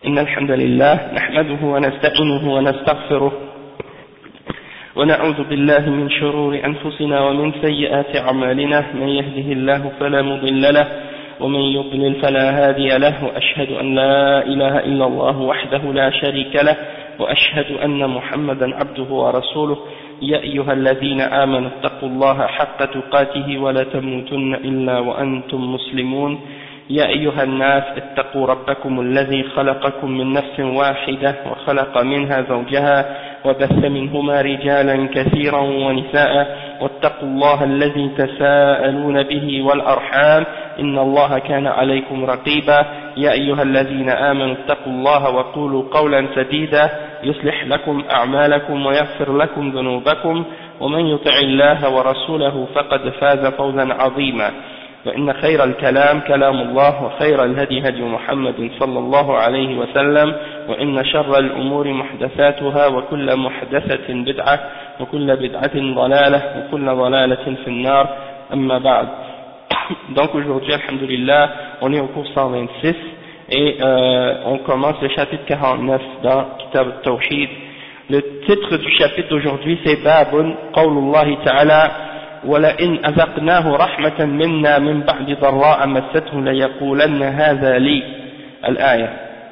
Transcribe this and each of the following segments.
إن الحمد لله نحمده ونستعينه ونستغفره ونعوذ بالله من شرور أنفسنا ومن سيئات أعمالنا من يهده الله فلا مضل له ومن يضلل فلا هادي له وأشهد أن لا إله إلا الله وحده لا شريك له وأشهد أن محمدا عبده ورسوله يا أيها الذين آمنوا اتقوا الله حق تقاته ولا تموتن إلا وأنتم مسلمون يا أيها الناس اتقوا ربكم الذي خلقكم من نفس واحدة وخلق منها زوجها وبث منهما رجالا كثيرا ونساء واتقوا الله الذي تساءلون به والأرحام إن الله كان عليكم رقيبا يا أيها الذين آمنوا اتقوا الله وقولوا قولا سديدا يصلح لكم أعمالكم ويغفر لكم ذنوبكم ومن يطع الله ورسوله فقد فاز فوزا عظيما وإن خير الكلام كلام الله وخير الهدي هدي محمد صلى الله عليه وسلم وإن شر الأمور محدثاتها وكل محدثة بدعة وكل بدعة ضلالة وكل ضلالة في النار أما بعد. Donc aujourd'hui, alhamdulillah, on est au cours 126 et on commence le chapitre 49 dans Kitab al-Tawhid. Le titre du chapitre d'aujourd'hui c'est Babun Qawlullahi Ta'ala ولئن أذقناه رحمة منا من بعد ضراء مسته ليقولن هذا لي الآية.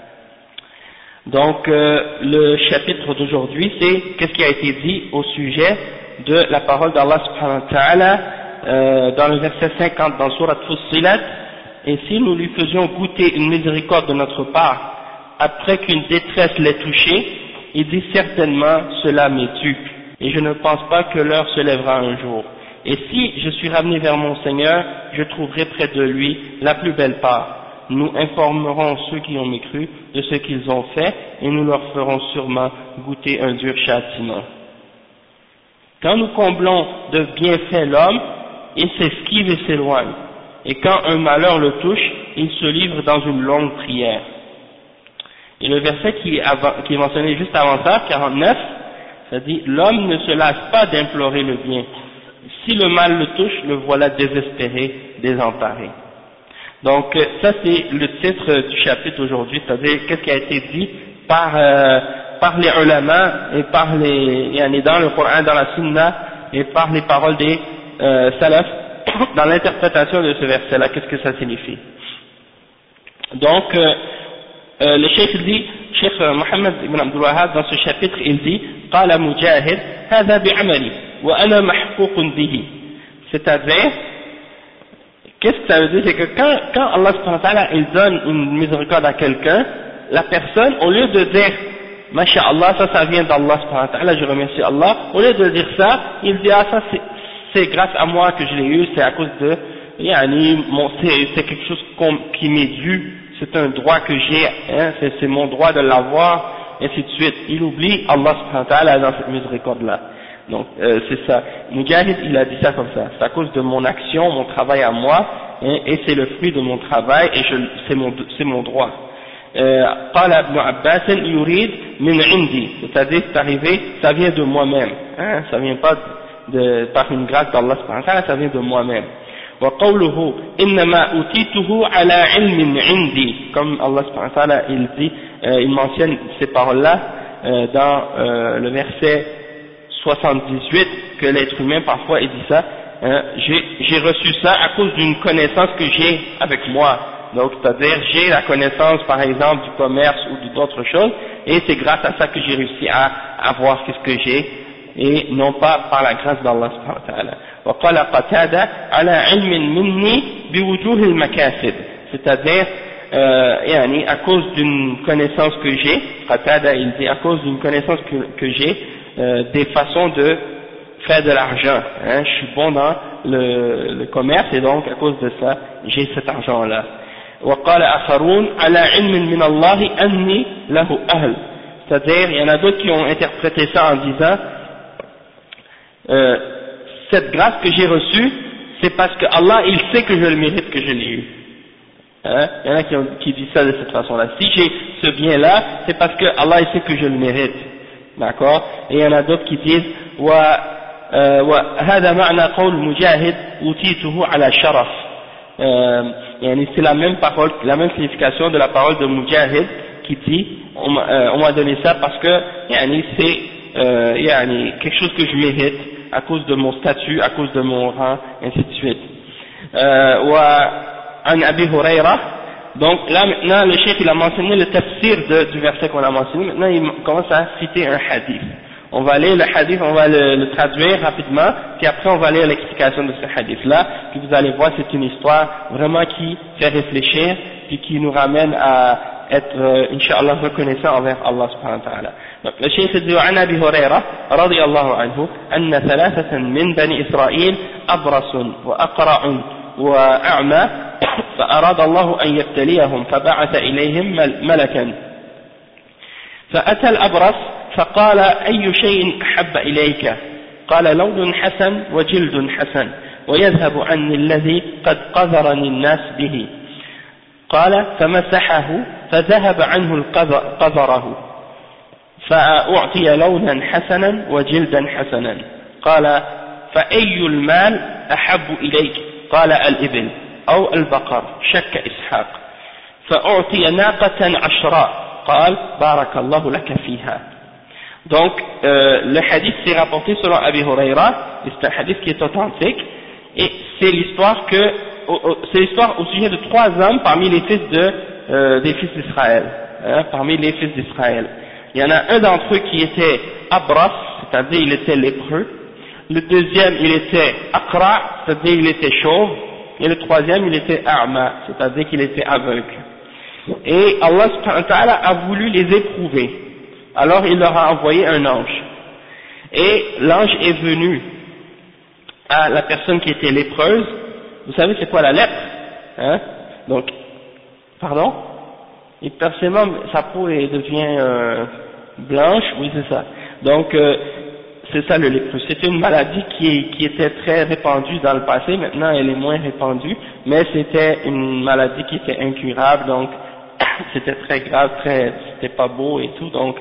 Donc le chapitre d'aujourd'hui c'est qu'est-ce qui a été dit au sujet de la parole d'Allah subhanahu wa ta'ala dans le verset 50 dans Surat Fussilat, et si nous lui faisions goûter une miséricorde de notre part après qu'une détresse l'ait touché, il dit certainement cela m'est dû et je ne pense pas que l'heure se lèvera un jour. Et si je suis ramené vers mon Seigneur, je trouverai près de lui la plus belle part. Nous informerons ceux qui ont mécru de ce qu'ils ont fait et nous leur ferons sûrement goûter un dur châtiment. Quand nous comblons de bienfaits l'homme, il s'esquive et s'éloigne. Et quand un malheur le touche, il se livre dans une longue prière. Et le verset qui est mentionné juste avant ça, 49, ça dit « L'homme ne se lasse pas d'implorer le bien. Si le mal le touche, le voilà désespéré, désemparé. » Donc ça c'est le titre du chapitre aujourd'hui, c'est-à-dire qu'est-ce qui a été dit par les ulama et par dans le Coran, dans la Sunna et par les paroles des salaf dans l'interprétation de ce verset-là, qu'est-ce que ça signifie. Donc le cheikh dit, Cheikh Mohammed ibn Abdul Wahhab dans ce chapitre il dit « Qala Mujahid, hadha bi'amali » c'est-à-dire, qu'est-ce que ça veut dire, c'est que quand Allah subhanahu wa ta'ala il donne une miséricorde à quelqu'un, la personne, au lieu de dire Masha'Allah, ça vient d'Allah subhanahu wa ta'ala, je remercie Allah, au lieu de dire ça, il dit ah ça c'est grâce à moi que je l'ai eu, c'est à cause de c'est quelque chose qui m'est dû, c'est un droit que j'ai, hein, c'est mon droit de l'avoir, et ainsi de suite. Il oublie Allah subhanahu wa ta'ala dans cette miséricorde là. Donc c'est ça. Mujahid il a dit ça comme ça. C'est à cause de mon action, mon travail à moi, et c'est le fruit de mon travail et c'est mon droit. قال ابن عباس يريد من عندي, c'est-à-dire c'est arrivé, ça vient de moi-même. Hein, ça vient pas par une grâce d'Allah subhanahu wa ta'ala, ça vient de moi-même. وقوله إنما أوتيته على علم عندي, comme Allah subhanahu wa ta'ala il dit, il mentionne ces paroles-là dans le verset 78, que l'être humain parfois il dit ça, hein, j'ai reçu ça à cause d'une connaissance que j'ai avec moi. Donc c'est-à-dire j'ai la connaissance par exemple du commerce ou d'autres choses, et c'est grâce à ça que j'ai réussi à avoir ce que j'ai, et non pas par la grâce d'Allah subhanahu wa ta'ala. وقال قتادة على علم مني بوجوه المكاسب, c'est-à-dire يعني à cause d'une connaissance que j'ai, Qatada il dit à cause d'une connaissance que j'ai, des façons de faire de l'argent, hein, je suis bon dans le commerce et donc à cause de ça j'ai cet argent là. وقال آخرون على علم من الله أني له أهل, c'est-à-dire il y en a d'autres qui ont interprété ça en disant cette grâce que j'ai reçue c'est parce que Allah il sait que je le mérite, que je l'ai eu. Hein? Il y en a qui disent ça de cette façon là, si j'ai ce bien là c'est parce que Allah il sait que je le mérite. D'accord. Et il y en a d'autres qui disent وهذا معنى قول مجاهد أوتيته على شرف, c'est la même parole, la même signification de la parole de Mujahid qui dit on m'a donné ça parce que c'est quelque chose que je mérite à cause de mon statut, à cause de mon rang, ainsi de suite. وعن أبي هريرة. Donc là maintenant le cheikh il a mentionné le tafsir du verset qu'on a mentionné. Maintenant il commence à citer un hadith. On va lire le hadith, on va le traduire rapidement, puis après on va lire l'explication de ce hadith là, puis vous allez voir c'est une histoire vraiment qui fait réfléchir, puis qui nous ramène à être Inch'Allah reconnaissant envers Allah subhanahu wa ta'ala. Donc le cheikh dit عن أبي هريرة رضي الله عنه أن ثلاثة من بني إسرائيل أبرص وأقرع وأعمى فأراد الله أن يبتليهم فبعث إليهم ملكا فأتى الأبرص فقال أي شيء أحب إليك؟ قال لون حسن وجلد حسن ويذهب عني الذي قد قذرني الناس به. قال فمسحه فذهب عنه قذره فأعطي لونا حسنا وجلدا حسنا. قال فأي المال أحب إليك؟ قال الإبل أو البقر شك إسحاق. فأعطي ناقة عشراء قال بارك الله لك فيها. Donc le hadith s'est rapporté selon Abi Huraira, c'est un hadith qui est authentique, et c'est l'histoire au sujet de trois hommes parmi les fils des fils d'Israël, parmi les fils d'Israël. Il y en a un d'entre eux qui était Abras, c'est-à-dire il était lépreux, le deuxième il était Aqra, c'est-à-dire il était chauve, et le troisième il était A'ma, c'est-à-dire qu'il était aveugle. Et Allah subhanahu wa ta'ala a voulu les éprouver. Alors il leur a envoyé un ange. Et l'ange est venu à la personne qui était lépreuse. Vous savez c'est quoi la lèpre? Donc, pardon? Et partiellement sa peau devient blanche, oui c'est ça. Donc c'est ça le lépreux. C'était une maladie qui était très répandue dans le passé, maintenant elle est moins répandue, mais c'était une maladie qui était incurable, donc c'était très grave, c'était pas beau et tout, donc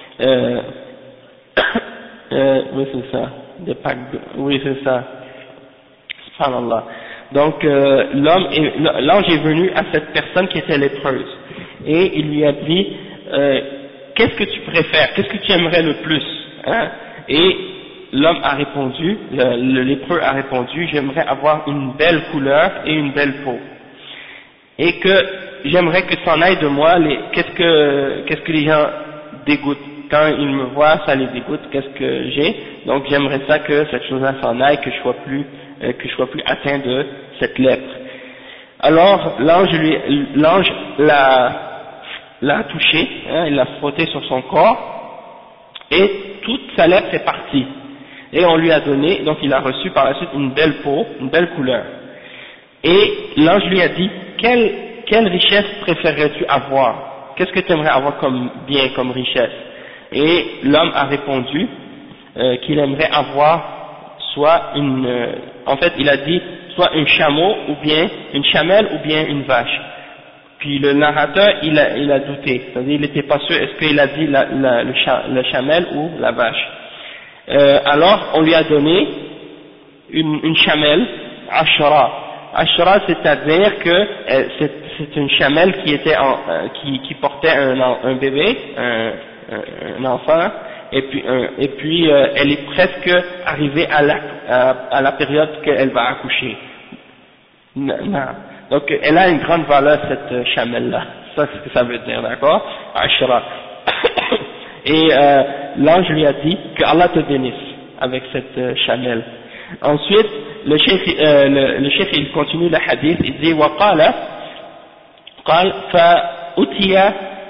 oui c'est ça, oui c'est ça, subhanallah. Donc l'ange est venu à cette personne qui était lépreuse et il lui a dit qu'est-ce que tu préfères, qu'est-ce que tu aimerais le plus, et l'homme a répondu, le lépreux a répondu, j'aimerais avoir une belle couleur et une belle peau, et que j'aimerais que s'en aille de moi qu'est-ce que les gens dégoûtent. Quand ils me voient, ça les dégoûte, qu'est-ce que j'ai, donc j'aimerais ça que cette chose-là s'en aille, que je sois plus atteint de cette lèpre. Alors l'ange l'a touché, il l'a frotté sur son corps, et toute sa lèpre est partie. Et on lui a donné, donc il a reçu par la suite une belle peau, une belle couleur. Et l'ange lui a dit, quelle richesse préférerais-tu avoir? Qu'est-ce que tu aimerais avoir comme bien, comme richesse? Et l'homme a répondu qu'il aimerait avoir soit en fait il a dit soit un chameau ou bien une chamelle ou bien une vache. Puis le narrateur il a douté, c'est-à-dire il n'était pas sûr est-ce qu'il a dit le chamelle ou la vache. Alors on lui a donné une chamelle, ashra. Ashra, c'est-à-dire que c'est une chamelle qui portait un bébé, un enfant, et puis elle est presque arrivée à la période qu'elle va accoucher. Non. Donc elle a une grande valeur cette chamelle-là, ça c'est ce que ça veut dire, d'accord? Ashra. Et l'ange lui a dit que Allah te bénisse avec cette chamelle. Ensuite le chef il continue le hadith, il dit وقال فأتي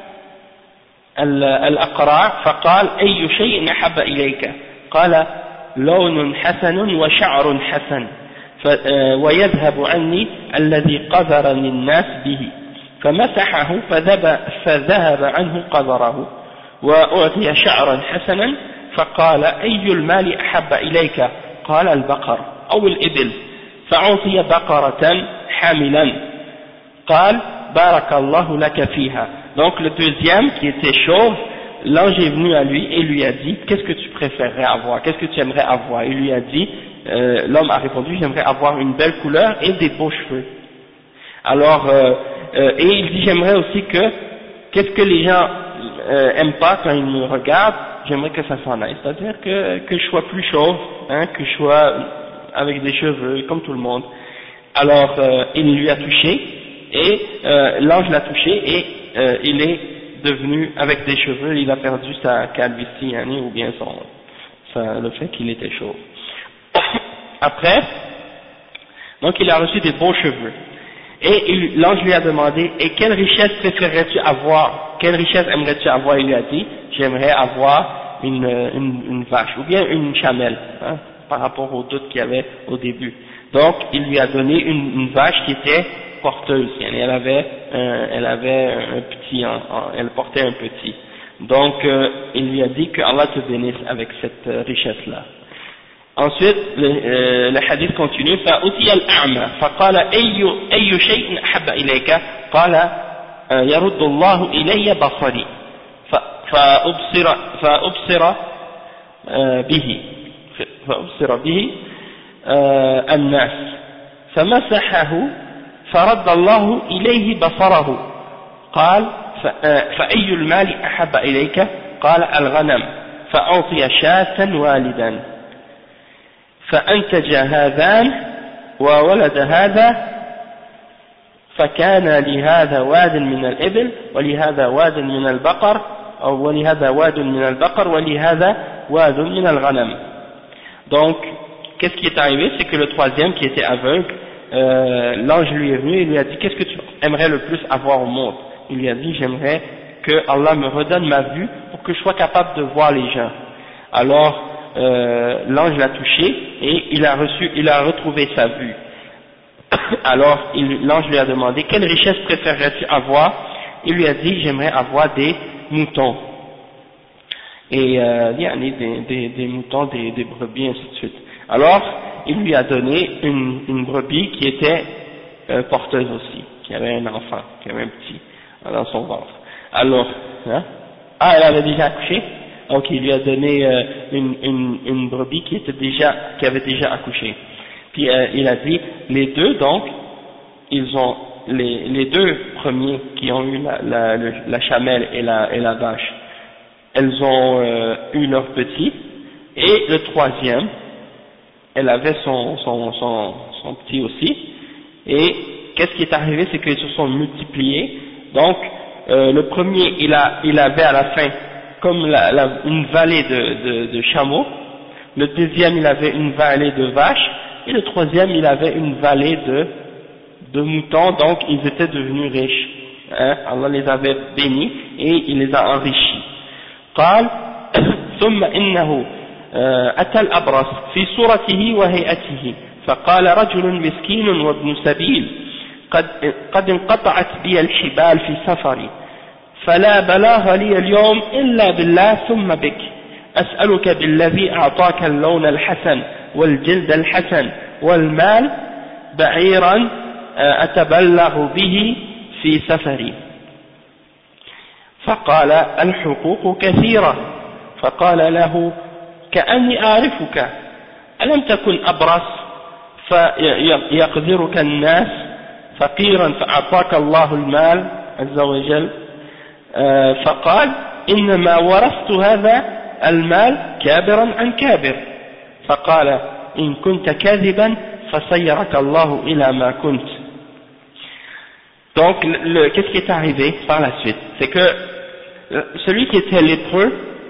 الأقرع فقال أي شيء أحب إليك؟ قال لون حسن وشعر حسن ويذهب عني الذي قذرني الناس به. فمسحه فذهب عنه قذره وأعطي شعرا حسنا فقال أي المال أحب إليك؟ قال البقر أو الإبل فأعطي بقرة حاملا قال بارك الله لك فيها. Donc le deuxième qui était chauve, l'ange est venu à lui et lui a dit qu'est-ce que tu préférerais avoir, qu'est-ce que tu aimerais avoir? Il lui a dit, l'homme a répondu j'aimerais avoir une belle couleur et des beaux cheveux. Alors et il dit j'aimerais aussi que qu'est-ce que les gens aiment pas quand ils me regardent, j'aimerais que ça s'en aille, c'est-à-dire que je sois plus chauve, hein, que je sois avec des cheveux comme tout le monde. Alors il lui a touché et l'ange l'a touché et il est devenu avec des cheveux, il a perdu sa calvitie, hein, ou bien le fait qu'il était chauve. Après, donc il a reçu des beaux cheveux. Et l'ange lui a demandé, et quelle richesse préférerais-tu avoir? Quelle richesse aimerais-tu avoir? Il lui a dit, j'aimerais avoir une vache, ou bien une chamelle, hein, par rapport au doute qu'il y avait au début. Donc, il lui a donné une vache qui était porteuse, elle avait un petit, elle portait un petit. Donc, il lui a dit que Allah te bénisse avec cette richesse-là. Ensuite, le hadith continue, فأتي الأعمى فقال أي شيء أحب إليك قال يرد الله إلي بصري فأبصر به الناس فمسحه فرد الله إليه بصره قال فأي المال أحب إليك قال الغنم فأعطي شاة والدا فأنتج هذان وولد هذا فكان لهذا واد من الإبل ولهذا واد من البقر أو ولهذا واد من البقر ولهذا واد من الغنم. Donc, qu'est-ce qui est arrivé? C'est que le troisième qui était aveugle, l'ange lui est venu et lui a dit, qu'est-ce que tu aimerais le plus avoir au monde? Il lui a dit, j'aimerais que Allah me redonne ma vue pour que je sois capable de voir les gens. Alors, l'ange l'a touché et il a retrouvé sa vue. Alors l'ange lui a demandé, quelle richesse préférerais-tu avoir? Il lui a dit, j'aimerais avoir des moutons et des moutons, des brebis, ainsi de suite. Alors il lui a donné une brebis qui était porteuse aussi, qui avait un enfant, qui avait un petit dans son ventre. Alors, hein? Ah, elle avait déjà accouché? Donc il lui a donné une brebis qui avait déjà accouché. Puis il a dit, les deux donc, ils ont les deux premiers qui ont eu la chamelle et la vache, elles ont eu leur petit, et le troisième, elle avait son petit aussi. Et qu'est-ce qui est arrivé, c'est qu'ils se sont multipliés. Donc le premier, il avait à la fin comme une vallée de chameaux, le deuxième il avait une vallée de vaches, et le troisième il avait une vallée de moutons, donc ils étaient devenus riches. Hein? Allah les avait bénis et il les a enrichis. قال ثم إنه أتى الأبرص في صورته وهيئته فقال رجل مسكين وابن سبيل قد انقطعت بي الحبال في سفري فلا بلاغ لي اليوم إلا بالله ثم بك أسألك بالذي أعطاك اللون الحسن والجلد الحسن والمال بعيرا أتبلغ به في سفري فقال الحقوق كثيرة فقال له كأني أعرفك ألم تكن أبرص فيقدرك الناس فقيرا فأعطاك الله المال عز وجل فقال إنما ورثت هذا المال كابرا عن كابر فقال إن كنت كاذبا فسيرك الله إلى ما كنت. Donc qu'est-ce qui est arrivé par la suite? C'est que celui qui était lépreux,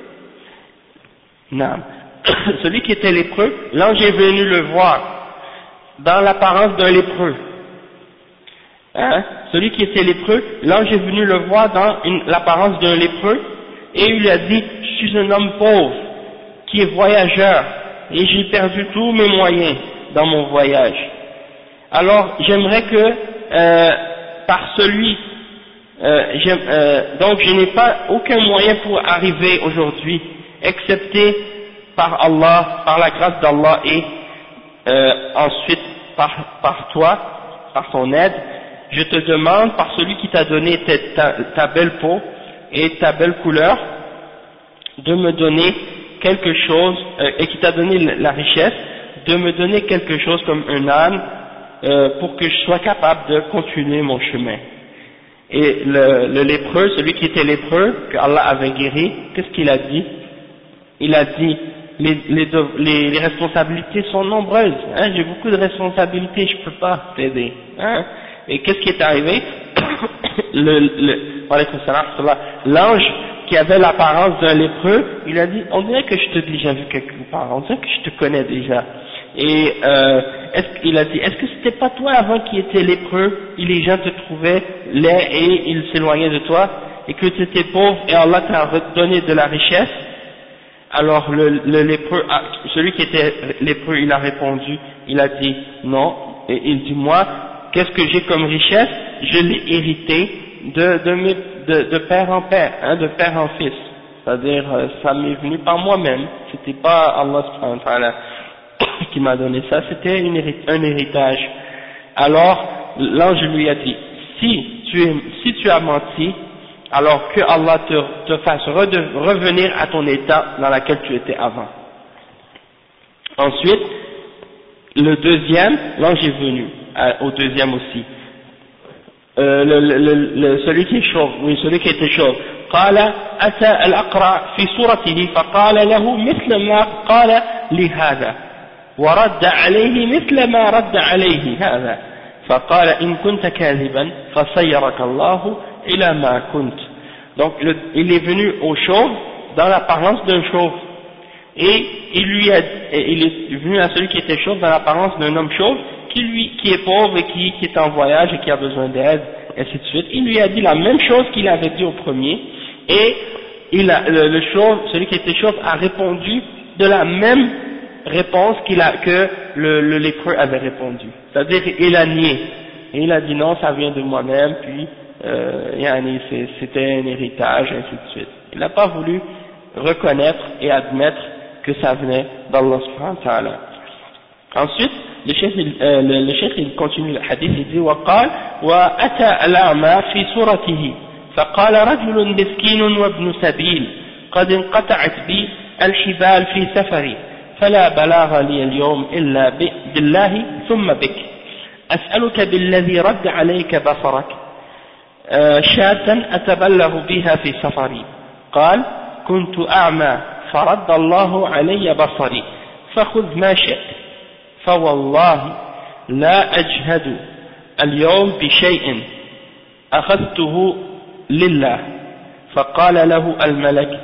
non, celui qui était lépreux, l'ange est venu le voir dans l'apparence d'un lépreux. Hein? Celui qui était lépreux, l'ange est venu le voir dans l'apparence d'un lépreux et il lui a dit, je suis un homme pauvre qui est voyageur et j'ai perdu tous mes moyens dans mon voyage. Alors j'aimerais que par celui, donc je n'ai pas aucun moyen pour arriver aujourd'hui, excepté par Allah, par la grâce d'Allah et ensuite par toi, par ton aide. Je te demande, par celui qui t'a donné ta belle peau et ta belle couleur, de me donner quelque chose, et qui t'a donné la richesse, de me donner quelque chose comme un âne, pour que je sois capable de continuer mon chemin. Et le lépreux, celui qui était lépreux, que Allah avait guéri, qu'est-ce qu'il a dit? Il a dit, les responsabilités sont nombreuses, hein, j'ai beaucoup de responsabilités, je peux pas t'aider, hein. Et qu'est-ce qui est arrivé? L'ange qui avait l'apparence d'un lépreux, il a dit, on dirait que je t'ai déjà vu quelque part, on dirait que je te connais déjà. Et il a dit, est-ce que c'était pas toi avant qui étais lépreux, et les gens te trouvaient laid et ils s'éloignaient de toi, et que tu étais pauvre et Allah t'a redonné de la richesse? Alors le lépreux, celui qui était lépreux, il a répondu, il a dit non, et il dit moi, qu'est-ce que j'ai comme richesse? Je l'ai hérité de père en père, hein, de père en fils. C'est-à-dire, ça m'est venu par moi-même. C'était pas Allah subhanahu wa ta'ala qui m'a donné ça, c'était un héritage. Alors, l'ange lui a dit, si tu as menti, alors que Allah te fasse revenir à ton état dans lequel tu étais avant. Ensuite, le deuxième, l'ange est venu, au deuxième aussi. Celui qui est chauve, oui, celui qui était chauve. قال أتى الأقرع في صورته فقال له مثل ما قال لهذا ورد عليه مثل ما رد عليه هذا فقال إن كنت كاذبا فصيرك الله إلى ما كنت. Donc il est venu au chauve dans l'apparence d'un chauve et il est venu à celui qui était chauve dans l'apparence d'un homme chauve qui est pauvre et qui est en voyage et qui a besoin d'aide, et ainsi de suite. Il lui a dit la même chose qu'il avait dit au premier, et le chauve, celui qui était chauve, a répondu de la même réponse que le lépreux avait répondu. C'est-à-dire, il a nié. Et il a dit non, ça vient de moi-même, puis c'était un héritage, et ainsi de suite. Il n'a pas voulu reconnaître et admettre que ça venait d'Allah subhanahu wa ta'ala. Ensuite, le cheikh il continue le hadith, il dit وقال وأتى الأعمى في صورته فقال رجل مسكين وابن سبيل قد انقطعت بي الحبال في سفري فلا بلاغ لي اليوم إلا بالله ثم بك أسألك بالذي رد عليك بصرك شاة أتبلغ بها في سفري قال كنت أعمى فرد الله علي بصري فخذ ما شئت فوالله لا أجهد اليوم بشيء أخذته لله فقال له الملك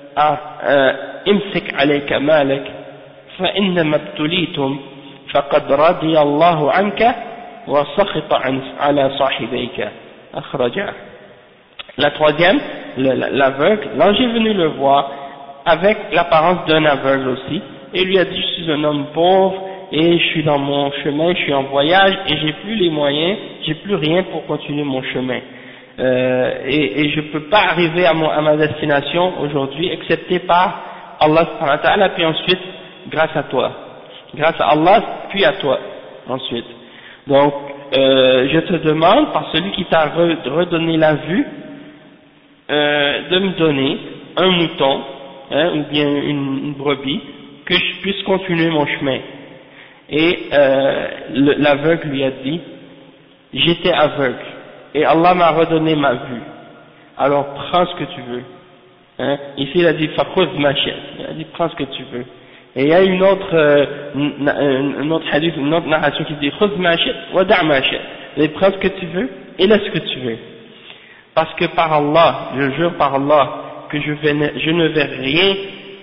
امسك عليك مالك فإنما ابتليتم فقد رضي الله عنك وسخط على صاحبيك أخرجه. La troisième, l'aveugle, l'ange est venu le voir avec l'apparence d'un aveugle aussi et lui a dit je suis un homme pauvre et je suis dans mon chemin, je suis en voyage et j'ai plus les moyens, j'ai plus rien pour continuer mon chemin. Et je peux pas arriver à ma destination aujourd'hui excepté par Allah subhanahu wa ta'ala, puis ensuite grâce à toi. Grâce à Allah, puis à toi ensuite. Donc, je te demande, par celui qui t'a redonné la vue, de me donner un mouton, hein, ou bien une brebis, que je puisse continuer mon chemin. Et l'aveugle lui a dit, j'étais aveugle, et Allah m'a redonné ma vue, alors prends ce que tu veux. Hein. Ici il a dit, fakhudh ma shit, il a dit, prends ce que tu veux. Et il y a une autre hadith, une autre narration qui dit, khudh ma shit, wada' ma shit, prends ce que tu veux, et laisse ce que tu veux. Parce que par Allah, je jure par Allah, que je ne vais rien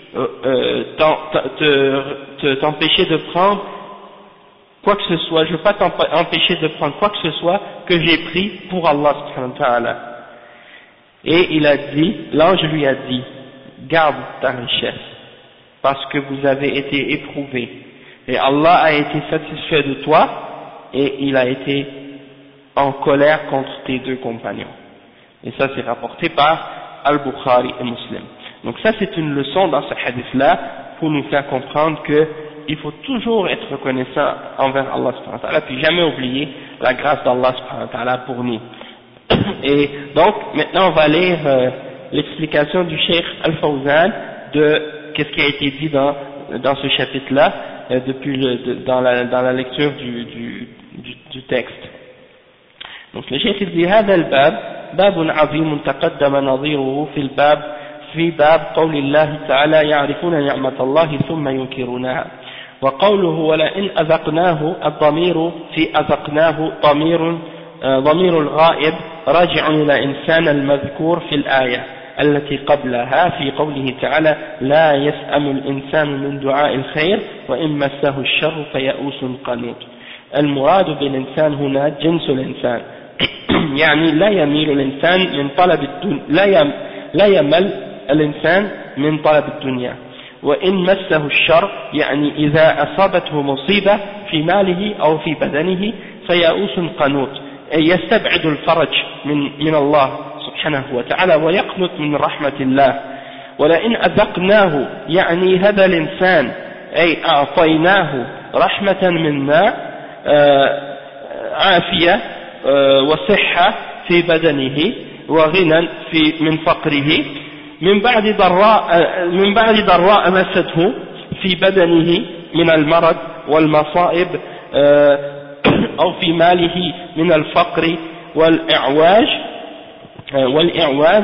t'empêcher de prendre quoi que ce soit, je ne veux pas t'empêcher de prendre quoi que ce soit que j'ai pris pour Allah subhanahu wa ta'ala. Et il a dit, l'ange lui a dit, garde ta richesse, parce que vous avez été éprouvés, et Allah a été satisfait de toi, et il a été en colère contre tes deux compagnons. Et ça c'est rapporté par Al-Bukhari et Muslim. Donc ça c'est une leçon dans ce hadith-là, pour nous faire comprendre que il faut toujours être reconnaissant envers Allah subhanahu wa ta'ala, puis jamais oublier la grâce d'Allah subhanahu wa ta'ala pour nous. Et donc, maintenant on va lire l'explication du Cheikh Al-Fawzan de qu'est-ce qui a été dit dans ce chapitre-là, dans la lecture du texte. Donc le Cheikh dit هذا الباب باب عظيم تقدم نظيره في باب قول الله تعالى يعرفون نعمة الله ثم ينكرونها. وقوله ولئن أذقناه، الضمير في أذقناه ضمير الغائب راجع إلى إنسان المذكور في الآية التي قبلها في قوله تعالى لا يسأم الإنسان من دعاء الخير وإن مسه الشر فيئوس قنوط. المراد بالإنسان هنا جنس الإنسان يعني لا يميل الإنسان من طلب الدنيا، لا يمل الإنسان من طلب الدنيا. وإن مسه الشر يعني إذا أصابته مصيبة في ماله أو في بدنه فيئوس قنوط، أي يستبعد الفرج من الله سبحانه وتعالى ويقنط من رحمة الله. ولئن أذقناه يعني هذا الإنسان أي أعطيناه رحمة منا عافية وصحة في بدنه وغنى من فقره من بعد ضراء مسته في بدنه من المرض والمصائب أو في ماله من الفقر والإعواز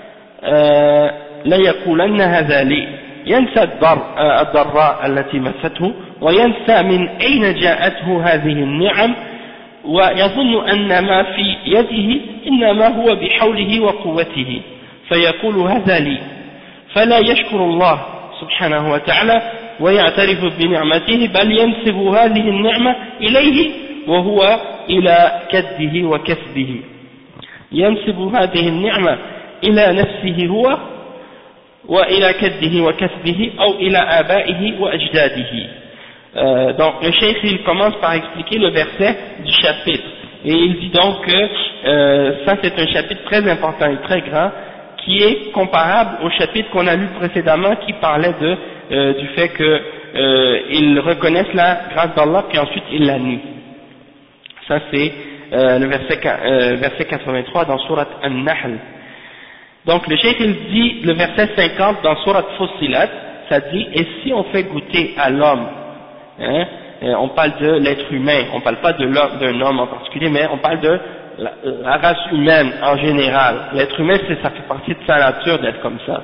ليقولن هذا لي، ينسى الضراء التي مسته وينسى من أين جاءته هذه النعم ويظن أن ما في يده إنما هو بحوله وقوته فيقول هذا لي، فلا يشكر الله سبحانه وتعالى ويعترف بنعمته بل ينسب هذه النعمة إليه وهو إلى كده وكسبه، ينسب هذه النعمة إلى نفسه هو وإلى كده وكسبه أو إلى آبائه وأجداده. Donc le cheikh il commence par expliquer le verset du chapitre et il dit donc que ça c'est un chapitre très important et très grand qui est comparable au chapitre qu'on a lu précédemment qui parlait du fait qu'ils reconnaissent la grâce d'Allah puis ensuite ils la nient. Ça c'est le verset 83 dans Surat An-Nahl. Donc le cheikh il dit le verset 50 dans Surat Fussilat, ça dit et si on fait goûter à l'homme, on parle de l'être humain, on ne parle pas d'un homme en particulier, mais on parle de la race humaine en général. L'être humain, ça fait partie de sa nature d'être comme ça.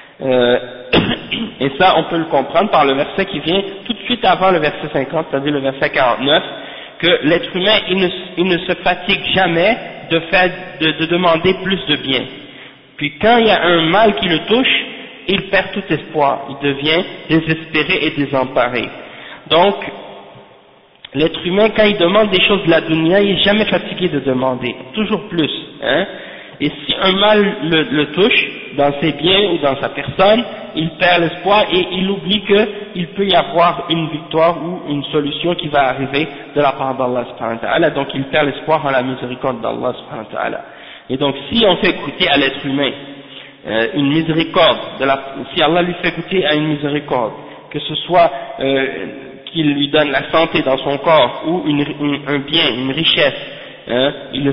Et ça, on peut le comprendre par le verset qui vient tout de suite avant le verset 50, c'est-à-dire le verset 49, que l'être humain, il ne se fatigue jamais de demander plus de bien. Puis quand il y a un mal qui le touche, il perd tout espoir, il devient désespéré et désemparé. Donc, l'être humain, quand il demande des choses de la dunya, il n'est jamais fatigué de demander, toujours plus. Et si un mal le touche, dans ses biens ou dans sa personne, il perd l'espoir et il oublie qu'il peut y avoir une victoire ou une solution qui va arriver de la part d'Allah subhanahu wa ta'ala. Donc il perd l'espoir en la miséricorde d'Allah subhanahu wa ta'ala. Et donc si on fait goûter à l'être humain une miséricorde, si Allah lui fait goûter à une miséricorde, que ce soit qu'il lui donne la santé dans son corps ou un bien, une richesse, il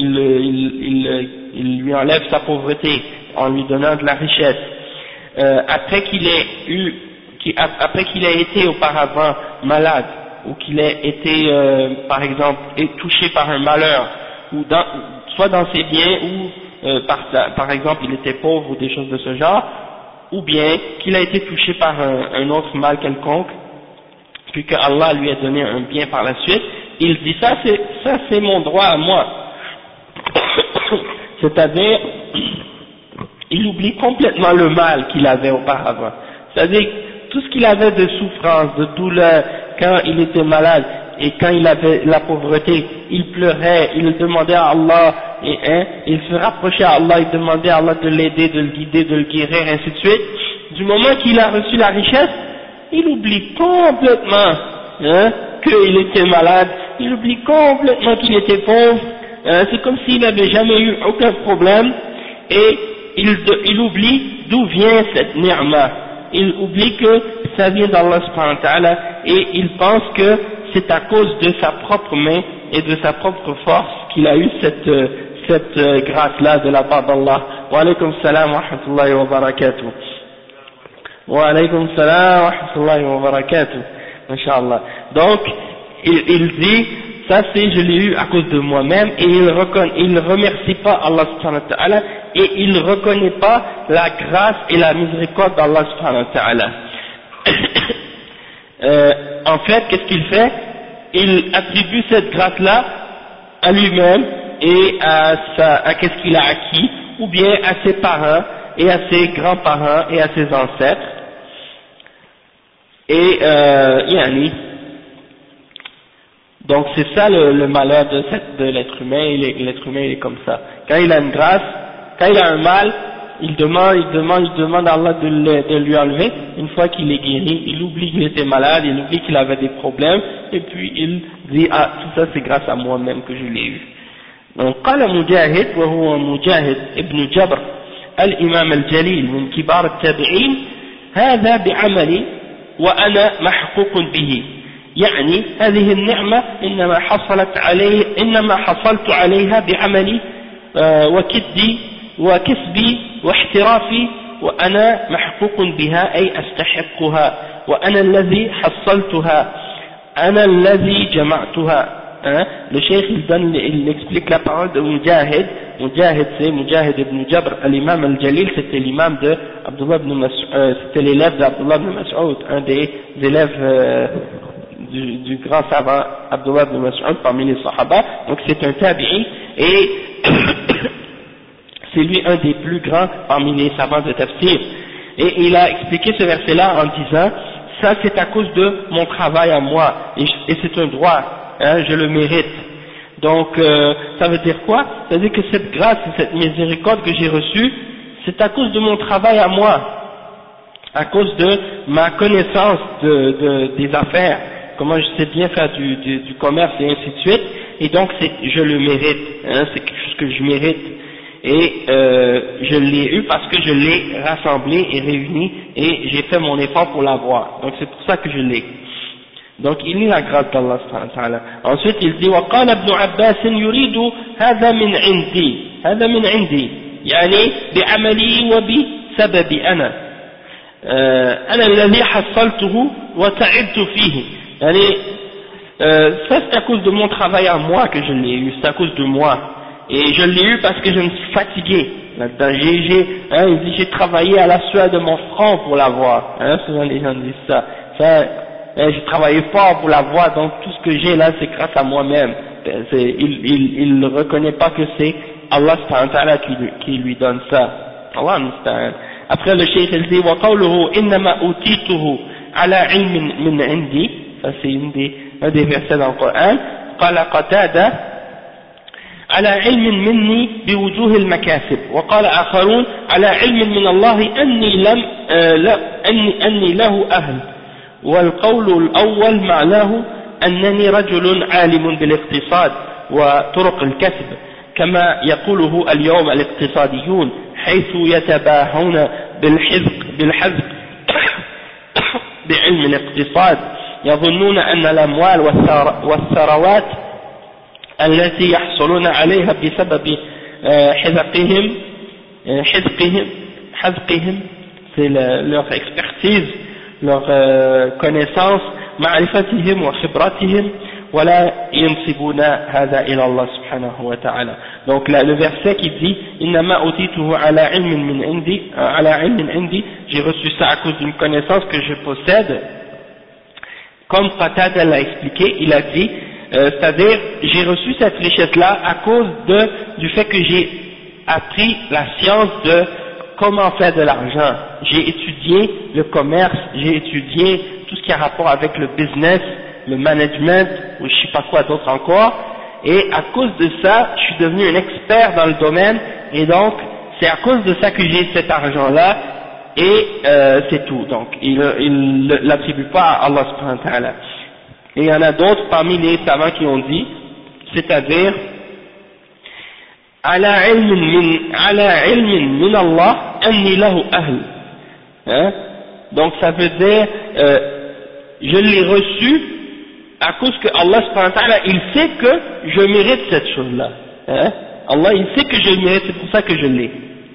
lui enlève sa pauvreté en lui donnant de la richesse, après qu'il ait été auparavant malade ou qu'il ait été par exemple touché par un malheur ou soit dans ses biens ou par exemple il était pauvre ou des choses de ce genre, ou bien qu'il a été touché par un autre mal quelconque puis que Allah lui a donné un bien par la suite, il dit ça c'est mon droit à moi. C'est-à-dire il oublie complètement le mal qu'il avait auparavant, c'est-à-dire tout ce qu'il avait de souffrance, de douleur quand il était malade et quand il avait la pauvreté, il pleurait, il demandait à Allah et il se rapprochait à Allah, il demandait à Allah de l'aider, de le guider, de le guérir, ainsi de suite. Du moment qu'il a reçu la richesse, il oublie complètement qu'il était malade, il oublie complètement qu'il était pauvre, c'est comme s'il n'avait jamais eu aucun problème, et il oublie d'où vient cette ni'ma, il oublie que ça vient d'Allah subhanahu wa ta'ala, et il pense que c'est à cause de sa propre main et de sa propre force qu'il a eu cette grâce-là de la part d'Allah. Wa alaykum salam wa rahmatullahi wa barakatuh. Wa alaykum salam wa rahmatullahi wa barakatuh. Masha'Allah. Donc, il dit ça c'est je l'ai eu à cause de moi-même, et il remercie pas Allah subhanahu wa ta'ala, et il reconnaît pas la grâce et la miséricorde d'Allah subhanahu wa ta'ala. En fait, qu'est-ce qu'il fait? Il attribue cette grâce-là à lui-même et à qu'est-ce qu'il a acquis, ou bien à ses parents et à ses grands-parents et à ses ancêtres. Et donc c'est ça le malheur de l'être humain. L'être humain il est comme ça. Quand il a une grâce, quand il a un mal, il demande à Allah de lui enlever. Une fois qu'il est guéri, il oublie qu'il était malade, il oublie qu'il avait des problèmes, et puis il dit ah tout ça c'est grâce à moi-même que je l'ai eu. Donc قال مجاهد وهو مجاهد ابن جبر الإمام الجليل من كبار التابعين هذا بعملي وأنا محقوق به، يعني هذه النعمة إنما حصلت عليها بعملي وكدي وكسبي واحترافي، وأنا محقوق بها أي أستحقها، وأنا الذي حصلتها، أنا الذي جمعتها. Le cheikh il explique la parole de Mujahid. Mujahid c'est Mujahid ibn Jabr al-Imam al-Jalil, c'était l'imam de Abdullah ibn Mas'ud, c'était l'élève d'Abdullah ibn Mas'ud, un des élèves du grand savant Abdullah ibn Mas'ud parmi les Sahaba. Donc c'est un tabi'i et c'est lui un des plus grands parmi les savants de tafsir. Et il a expliqué ce verset-là en disant ça c'est à cause de mon travail à moi et c'est un droit. Je le mérite. Donc ça veut dire quoi? Ça veut dire que cette grâce et cette miséricorde que j'ai reçue, c'est à cause de mon travail à moi, à cause de ma connaissance des affaires, comment je sais bien faire du commerce et ainsi de suite, et donc je le mérite, c'est quelque chose que je mérite, et je l'ai eu parce que je l'ai rassemblé et réuni, et j'ai fait mon effort pour l'avoir, donc c'est pour ça que je l'ai. Donc il lit la grâce d'Allah subhanahu wa ta'ala. Ensuite il dit وقال ابن عباس يريد هذا من عندي يعني بعملي وبسببي أنا الذي حصلته وتعبت فيه يعني ça c'est à cause de mon travail à moi que je l'ai eu, c'est à cause de moi et je l'ai eu parce que je me suis fatigué là-dedans, j'ai travaillé à la sueur de mon front pour l'avoir, souvent les gens disent ça j'ai travaillé fort pour l'avoir, donc tout ce que j'ai là c'est grâce à moi-même. Il ne reconnaît pas que c'est Allah subhanahu wa ta'ala qui lui donne ça. Allah musta'an. Après le cheikh il dit وقوله إنما أوتيته على علم من عندي, ça c'est un des versets dans le Coran. قال قتادة على علم مني بوجوه المكاسب، وقال آخرون على علم من الله أني له أهل. والقول الأول معناه أنني رجل عالم بالاقتصاد وطرق الكسب كما يقوله اليوم الاقتصاديون حيث يتباهون بالحذق بعلم الاقتصاد، يظنون أن الأموال والثروات التي يحصلون عليها بسبب حذقهم c'est leur expertise, leur connaissance, معرفتهم وخبرتهم ولا ينسبون هذا إلى الله سبحانه وتعالى. Donc là, le verset qui dit إنما أوتيته على علم عندي, j'ai reçu ça à cause d'une connaissance que je possède, comme Qatada l'a expliqué, il a dit c'est-à-dire j'ai reçu cette richesse-là à cause du fait que j'ai appris la science de comment faire de l'argent. J'ai étudié le commerce, j'ai étudié tout ce qui a rapport avec le business, le management, ou je sais pas quoi d'autre encore, et à cause de ça, je suis devenu un expert dans le domaine, et donc, c'est à cause de ça que j'ai cet argent-là, et c'est tout. Donc, il l'attribue pas à Allah subhanahu wa ta'ala. Et il y en a d'autres parmi les savants qui ont dit, c'est-à-dire, ala ilmin min Allah anni lahu ahl. Donc ça veut dire je l'ai reçu à cause que Allah subhanahu wa ta'ala il sait que je mérite cette chose-là. Allah il sait que je le mérite, c'est pour ça que je l'ai.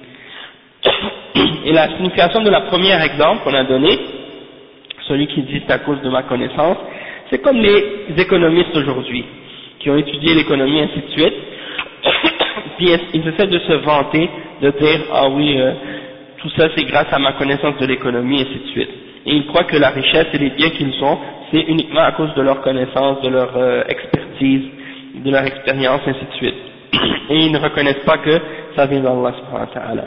Et la signification de la première exemple qu'on a donné, celui qui dit c'est à cause de ma connaissance, c'est comme les économistes aujourd'hui. qui ont étudié l'économie, ainsi de suite, puis ils essaient de se vanter, de dire « Ah oui, tout ça c'est grâce à ma connaissance de l'économie, ainsi de suite ». Et ils croient que la richesse et les biens qu'ils ont, c'est uniquement à cause de leur connaissance, de leur expertise, de leur expérience, ainsi de suite. Et ils ne reconnaissent pas que ça vient d'Allah subhanahu wa ta'ala.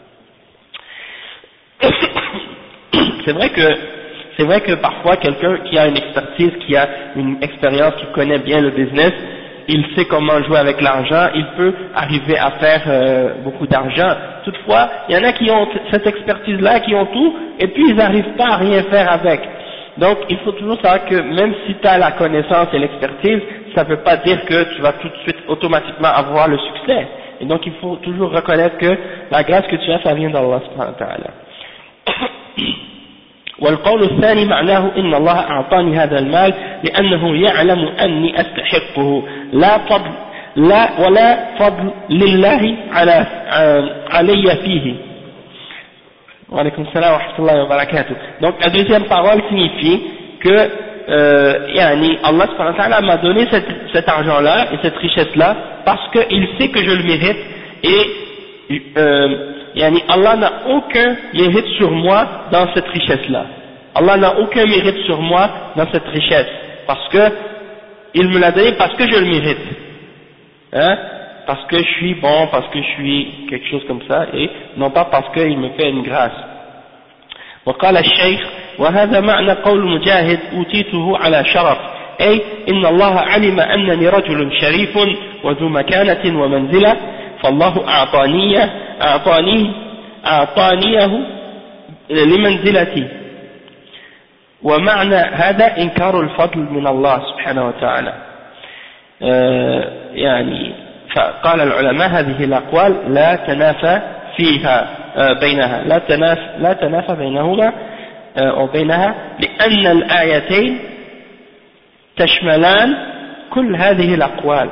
C'est vrai que parfois quelqu'un qui a une expertise, qui a une expérience, qui connaît bien le business, il sait comment jouer avec l'argent, il peut arriver à faire beaucoup d'argent. Toutefois, il y en a qui ont cette expertise-là, qui ont tout, et puis ils n'arrivent pas à rien faire avec. Donc il faut toujours savoir que même si tu as la connaissance et l'expertise, ça ne veut pas dire que tu vas tout de suite automatiquement avoir le succès. Et donc il faut toujours reconnaître que la grâce que tu as, ça vient d'Allah subhanahu wa ta'ala. والقول الثاني معناه إن الله أعطاني هذا المال لأنه يعلم أني أستحقه ولا فضل لله علي فيه. وعليكم السلام ورحمة الله وبركاته. Donc la deuxième parole signifie que Allah subhanahu wa ta'ala m'a donné cet argent-là et cette richesse-là parce qu'il sait que je le mérite et Allah n'a aucun mérite sur moi dans cette richesse-là. Allah n'a aucun mérite sur moi dans cette richesse, parce que il me l'a donné parce que je le mérite, parce que je suis bon, parce que je suis quelque chose comme ça, et non pas parce qu'il me fait une grâce. وقال الشيخ وهذا معنى قول مجاهد أوتيته على شرف أي إن الله علم أنني رجل شريف وذو مكانة ومنزلة فالله أعطانيه لمنزلتي ومعنى هذا إنكار الفضل من الله سبحانه وتعالى. فقال العلماء هذه الأقوال لا تنافى فيها بينها لا تنافى بينهما وبينها لأن الآيتين تشملان كل هذه الأقوال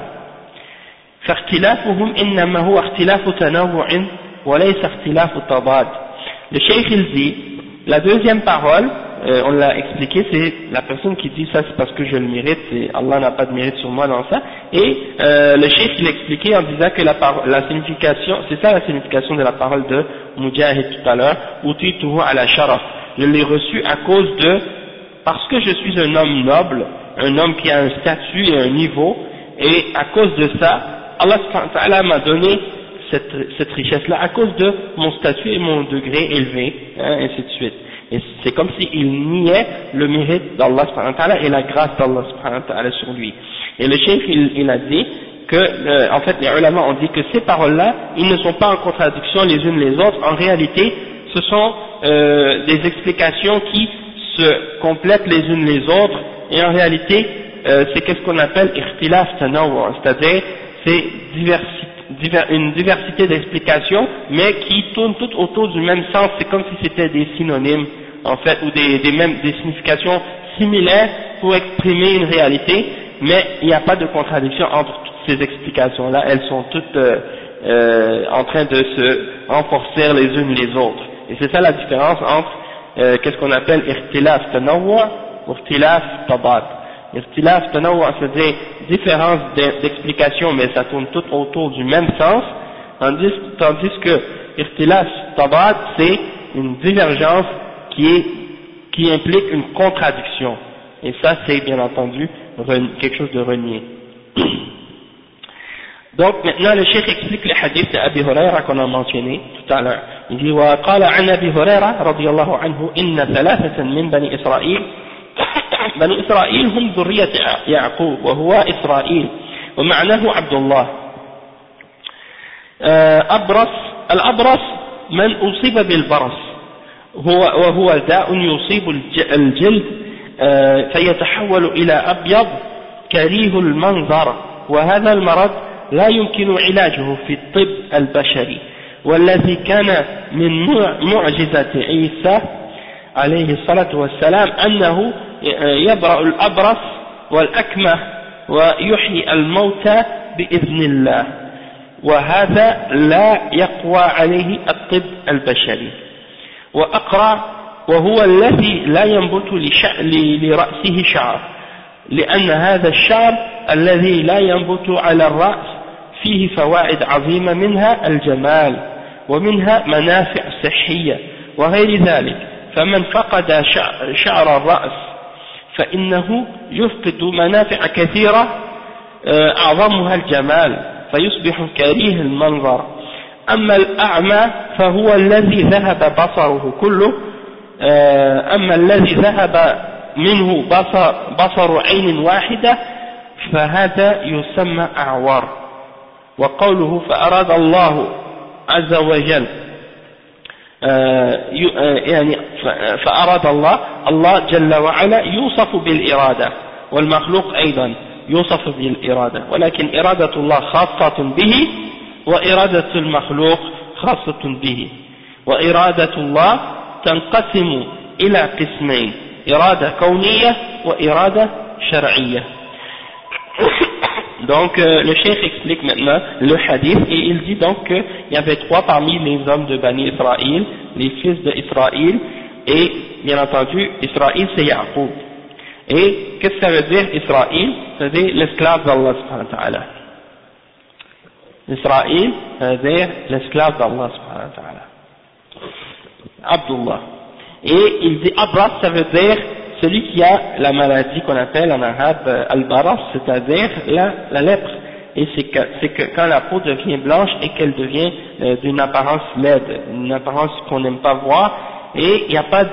فاختلافهم إنما هو اختلاف تنوع وليس اختلاف تضاد. Le cheikh il dit, la deuxième parole, on l'a expliqué, c'est la personne qui dit ça c'est parce que je le mérite, et Allah n'a pas de mérite sur moi dans ça, et le cheikh il expliquait en disant que la signification, c'est ça la signification de la parole de Mujahid tout à l'heure, Utituhu ala sharaf, je l'ai reçu à cause de, parce que je suis un homme noble, un homme qui a un statut et un niveau, et à cause de ça, Allah subhanahu wa ta'ala m'a donné cette richesse-là à cause de mon statut et mon degré élevé, ainsi de suite. Et c'est comme s'il niait le mérite d'Allah subhanahu wa ta'ala et la grâce d'Allah subhanahu wa ta'ala sur lui. Et le cheikh il a dit que, en fait les ulama ont dit que ces paroles-là, ils ne sont pas en contradiction les unes les autres, en réalité ce sont des explications qui se complètent les unes les autres, et en réalité c'est qu'est-ce qu'on appelle ikhtilaf tanawwu', c'est-à-dire c'est une diversité d'explications, mais qui tournent toutes autour du même sens. C'est comme si c'était des synonymes, en fait, ou des significations similaires pour exprimer une réalité, mais il n'y a pas de contradiction entre toutes ces explications-là. Elles sont toutes en train de se renforcer les unes les autres. Et c'est ça la différence entre qu'est-ce qu'on appelle ikhtilaf tanawwu' ou ikhtilaf tabad. Ikhtilaf tanawwu' c'est-à-dire différence d'explication, mais ça tourne tout autour du même sens, tandis que ikhtilaf tabad c'est une divergence qui implique une contradiction, et ça c'est bien entendu quelque chose de renié. Donc maintenant le cheikh explique les hadiths d'Abi Huraira qu'on a mentionné tout à l'heure. Il dit وقال عن أبي هريرة رضي الله عنه إن ثلاثة من بني إسرائيل بنو إسرائيل هم ذرية يعقوب وهو إسرائيل ومعناه عبد الله. الأبرص من أصيب بالبرص وهو داء يصيب الجلد فيتحول إلى أبيض كريه المنظر، وهذا المرض لا يمكن علاجه في الطب البشري، والذي كان من معجزة عيسى عليه الصلاة والسلام أنه يبرأ الأبرص والأكمه ويحيي الموتى بإذن الله، وهذا لا يقوى عليه الطب البشري. وأقرع وهو الذي لا ينبت لرأسه شعر، لأن هذا الشعر الذي لا ينبت على الرأس فيه فوائد عظيمة منها الجمال ومنها منافع صحية وغير ذلك، فمن فقد شعر الرأس فإنه يفقد منافع كثيرة أعظمها الجمال فيصبح كريه المنظر. أما الأعمى فهو الذي ذهب بصره كله، أما الذي ذهب منه بصر عين واحدة فهذا يسمى أعور. وقوله فأراد الله عز وجل يعني فأراد الله جل وعلا يوصف بالإرادة، والمخلوق أيضا يوصف بالإرادة، ولكن إرادة الله خاصة به وإرادة المخلوق خاصة به. وإرادة الله تنقسم إلى قسمين، إرادة كونية وإرادة شرعية. Donc le cheikh explique maintenant le hadith et il dit donc qu'il y avait trois parmi les hommes de Bani Israël, les fils d'Israël, et bien entendu Israël c'est Yaqub. Et qu'est-ce que ça veut dire Israël? Ça veut dire l'esclave d'Allah subhanahu wa ta'ala. Israël, ça veut dire l'esclave d'Allah subhanahu wa ta'ala. Abdullah. Et il dit Abras, ça veut dire celui qui a la maladie qu'on appelle en arabe al-baras, c'est-à-dire la lèpre. Et c'est que quand la peau devient blanche et qu'elle devient d'une apparence laide, une apparence qu'on n'aime pas voir, et il n'y a pas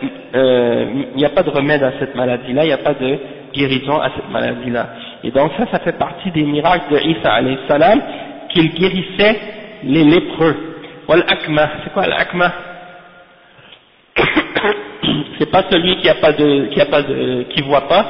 de remède à cette maladie-là, il n'y a pas de guérison à cette maladie-là. Et donc ça fait partie des miracles de Isa alayhi salam, qu'il guérissait les lépreux. Wal-akma, c'est quoi l'akma? C'est pas celui qui voit pas,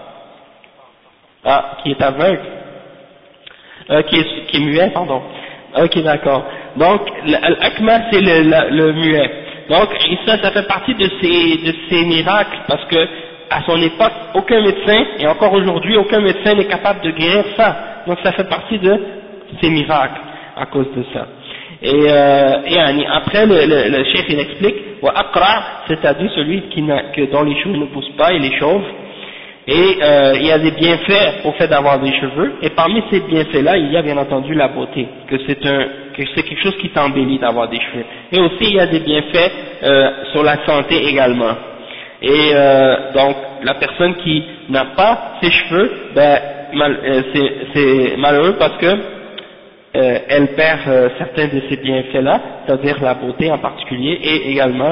qui est aveugle, qui est muet, pardon. Ok, d'accord. Donc l'akma c'est le muet. Donc ça fait partie de ces miracles, parce que à son époque aucun médecin, et encore aujourd'hui aucun médecin n'est capable de guérir ça. Donc ça fait partie de ces miracles à cause de ça. Et après le cheikh il explique wa aqra, c'est-à-dire celui dont les cheveux ne poussent pas, il est chauve, et il y a des bienfaits au fait d'avoir des cheveux, et parmi ces bienfaits là il y a bien entendu la beauté, que c'est quelque chose qui t'embellit d'avoir des cheveux, et aussi il y a des bienfaits sur la santé également. Et donc la personne qui n'a pas ses cheveux, c'est malheureux parce que elle perd certains de ces bienfaits-là, c'est-à-dire la beauté en particulier, et également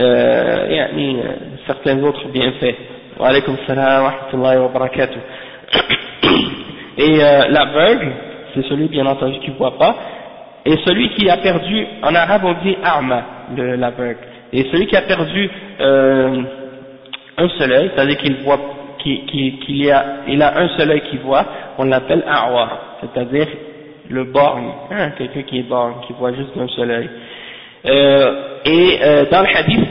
certains autres bienfaits. Wa alaykum salam wa rahmatullahi wa barakatuh. Et l'aveugle, c'est celui bien entendu qui ne voit pas, et celui qui a perdu, en arabe on dit a'ma, l'aveugle, et celui qui a perdu un seul œil, c'est-à-dire qu'il voit, il a un seul œil qui voit, on l'appelle a'war, c'est-à-dire le borgne, quelqu'un qui est borgne, qui voit juste d'un seul œil. Dans le hadith,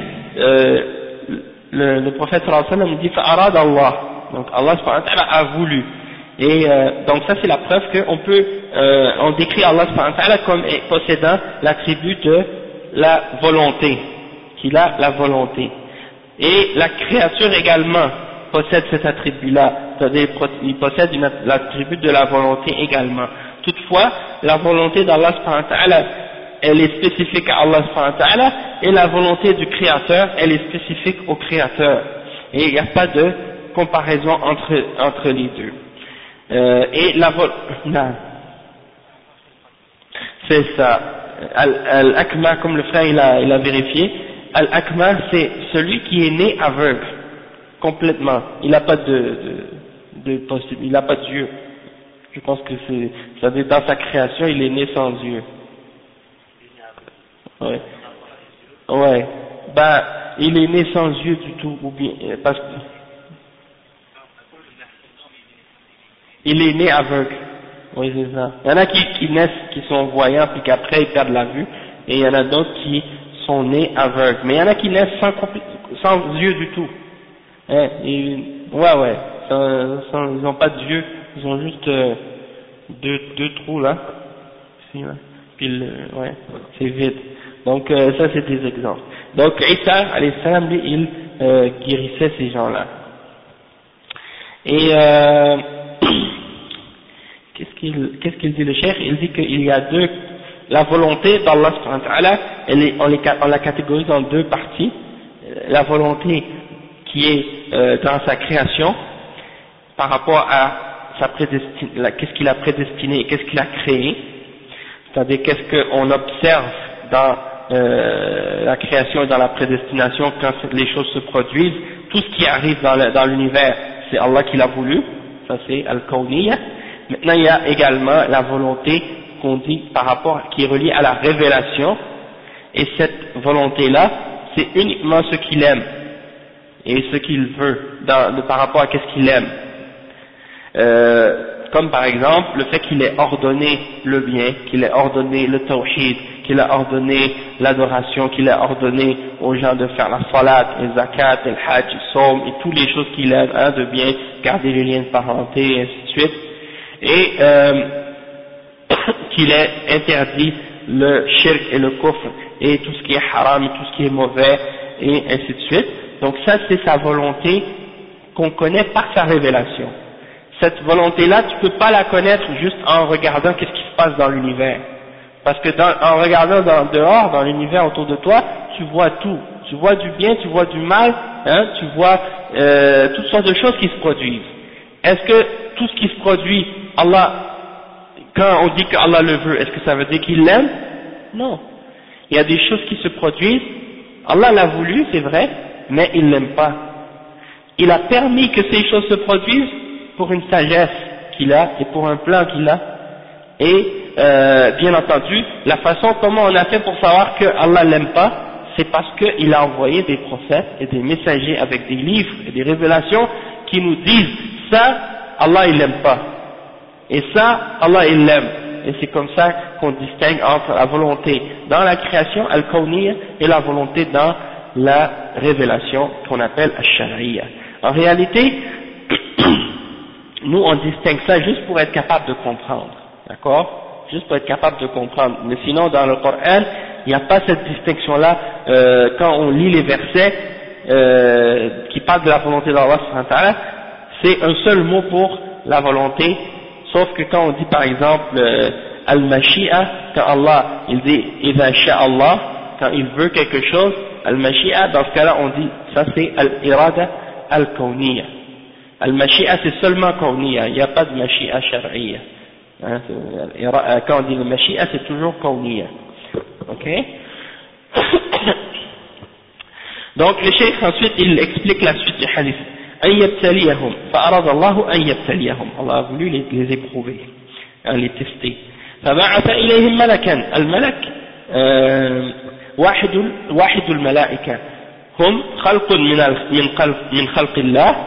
le prophète sallallahu alayhi wa sallam dit fa'arad Allah, donc Allah subhanahu wa ta'ala a voulu. Et donc ça c'est la preuve qu'on peut, on décrit Allah subhanahu wa ta'ala comme possédant l'attribut de la volonté, qu'il a la volonté. Et la créature également possède cet attribut-là, c'est-à-dire il possède l'attribut de la volonté également. Toutefois, la volonté d'Allah subhanahu wa ta'ala, elle est spécifique à Allah subhanahu wa ta'ala, et la volonté du Créateur, elle est spécifique au Créateur. Et il n'y a pas de comparaison entre les deux. Et la volonté, c'est ça. Al-Akma, comme le frère il a vérifié, Al-Akma c'est celui qui est né aveugle, complètement. Il n'a pas il n'a pas d'yeux. Je pense que c'est dans sa création, il est né sans yeux. Ouais. Ouais. Il est né sans yeux du tout, ou bien, parce que il est né aveugle. Oui, c'est ça. Il y en a qui naissent, qui sont voyants, puis qu'après ils perdent la vue, et il y en a d'autres qui sont nés aveugles. Mais il y en a qui naissent sans yeux du tout. Ouais. Ils n'ont pas d'yeux. Ils ont juste deux trous là, ici, là. Puis c'est vide. Donc ça c'est des exemples. Donc Isa alayhi salam, lui, il guérissait ces gens-là. Et qu'est-ce qu'il dit le cheikh? Il dit qu'il y a deux, la volonté d'Allah subhanahu wa ta'ala, on la catégorise en deux parties. La volonté qui est dans sa création, par rapport à qu'est-ce qu'il a prédestiné et qu'est-ce qu'il a créé, c'est-à-dire qu'est-ce qu'on observe dans la création et dans la prédestination quand les choses se produisent. Tout ce qui arrive dans l'univers, c'est Allah qui l'a voulu, ça c'est Al-Kawniyya. Maintenant il y a également la volonté qu'on dit par rapport, qui est reliée à la révélation, et cette volonté-là, c'est uniquement ce qu'il aime et ce qu'il veut par rapport à qu'est-ce qu'il aime. Comme par exemple le fait qu'il ait ordonné le bien, qu'il ait ordonné le tawhid, qu'il a ordonné l'adoration, qu'il a ordonné aux gens de faire la salat, le zakat, le hajj, le saum et toutes les choses qu'il aime, de bien garder les liens de parenté et ainsi de suite, et qu'il ait interdit le shirk et le kufr et tout ce qui est haram et tout ce qui est mauvais et ainsi de suite. Donc ça c'est sa volonté qu'on connaît par sa révélation. Cette volonté-là, tu peux pas la connaître juste en regardant qu'est-ce qui se passe dans l'univers. Parce que en regardant dehors, dans l'univers autour de toi, tu vois tout. Tu vois du bien, tu vois du mal, hein, tu vois toutes sortes de choses qui se produisent. Est-ce que tout ce qui se produit, Allah, quand on dit qu'Allah le veut, est-ce que ça veut dire qu'il l'aime? Non. Il y a des choses qui se produisent, Allah l'a voulu, c'est vrai, mais il l'aime pas. Il a permis que ces choses se produisent pour une sagesse qu'il a et pour un plan qu'il a, et bien entendu la façon comment on a fait pour savoir que Allah l'aime pas, c'est parce qu'il a envoyé des prophètes et des messagers avec des livres et des révélations qui nous disent ça Allah il l'aime pas et ça Allah il l'aime, et c'est comme ça qu'on distingue entre la volonté dans la création al-kawniyya et la volonté dans la révélation qu'on appelle al-shar'iyya. En réalité nous on distingue ça juste pour être capable de comprendre, d'accord, juste pour être capable de comprendre, mais sinon dans le Coran il n'y a pas cette distinction là quand on lit les versets qui parlent de la volonté d'Allah subhanahu wa ta'ala, c'est un seul mot pour la volonté, sauf que quand on dit par exemple al-mashi'a, quand Allah il dit idha sha'a Allah, quand il veut quelque chose, al-mashi'a, dans ce cas là on dit ça c'est al-irada al-kawniyya. Al-mashi'a c'est seulement kawniyya, il n'y a pas de mashi'a shar'iyya, hein, quand on dit al-mashi'a c'est toujours kawniyya, ok. Donc le cheikh ensuite il explique la suite du hadith. أن يبتليهم فأراد الله أن يبتليهم, Allah a voulu les éprouver, les tester. فبعث إليهم ملكا, الملك واحد الملائكة, هم خلق من خلق الله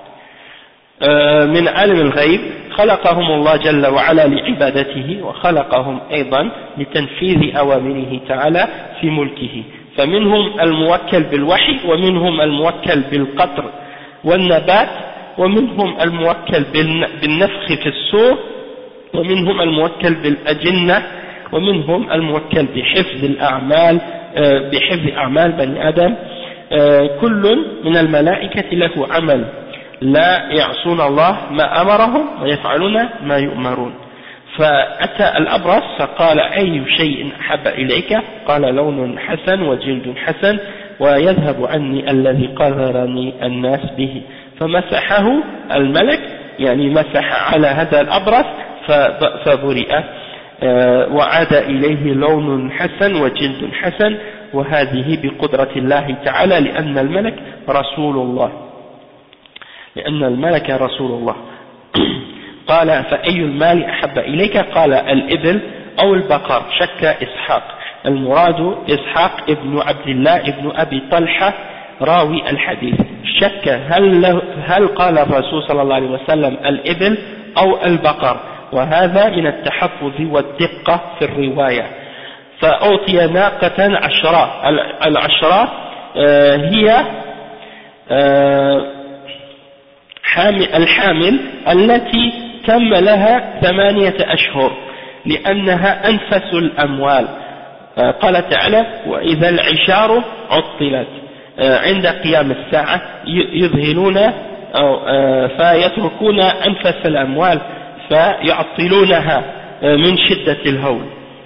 من عالم الغيب, خلقهم الله جل وعلا لعبادته, وخلقهم أيضا لتنفيذ أوامره تعالى في ملكه, فمنهم الموكل بالوحي, ومنهم الموكل بالقطر والنبات, ومنهم الموكل بالنفخ في الصور, ومنهم الموكل بالأجنة, ومنهم الموكل بحفظ أعمال بني آدم. كل من الملائكة له عمل لا يعصون الله ما أمرهم ويفعلون ما يؤمرون. فأتى الأبرص فقال أي شيء أحب إليك؟ قال لون حسن وجلد حسن ويذهب عني الذي قذرني الناس به, فمسحه الملك, يعني مسح على هذا الأبرص فبرئ, وعاد إليه لون حسن وجلد حسن, وهذه بقدرة الله تعالى لأن الملك رسول الله. قال فأي المال أحب إليك؟ قال الإبل أو البقر. شك إسحاق, المراد إسحاق ابن عبد الله ابن أبي طلحة راوي الحديث. شك هل قال الرسول صلى الله عليه وسلم الإبل أو البقر, وهذا من التحفظ والدقة في الرواية. فأعطي ناقة عشراء, العشراء هي الحامل التي تم لها 8 أشهر لأنها أنفس الأموال. قال تعالى وإذا العشار عطلت, عند قيام الساعة يذهلون فيتركون أنفس الأموال فيعطلونها من شدة الهول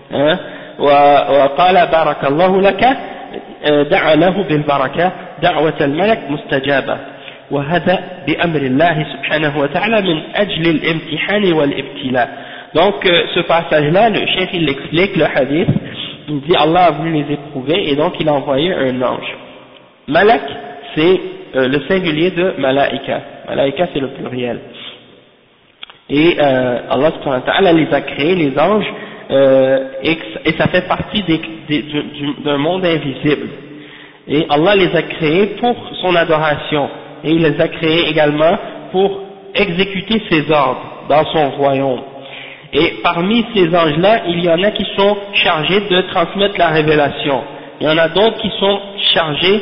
وقال بارك الله لك دعا له بالبركة دعوة الملك مستجابة وهذا بأمر الله سبحانه وتعالى من أجل الامتحان والابتلاء. Donc ce passage-là, le cheikh il explique le hadith, il dit Allah a voulu les éprouver et donc il a envoyé un ange. Malak c'est le singulier de malaika, malaika c'est le pluriel. Et Allah subhanahu wa ta'ala les a créés, les anges, et ça fait partie d'un monde invisible. Et Allah les a créés pour son adoration, et il les a créés également pour exécuter ses ordres dans son royaume. Et parmi ces anges-là, il y en a qui sont chargés de transmettre la révélation. Il y en a d'autres qui sont chargés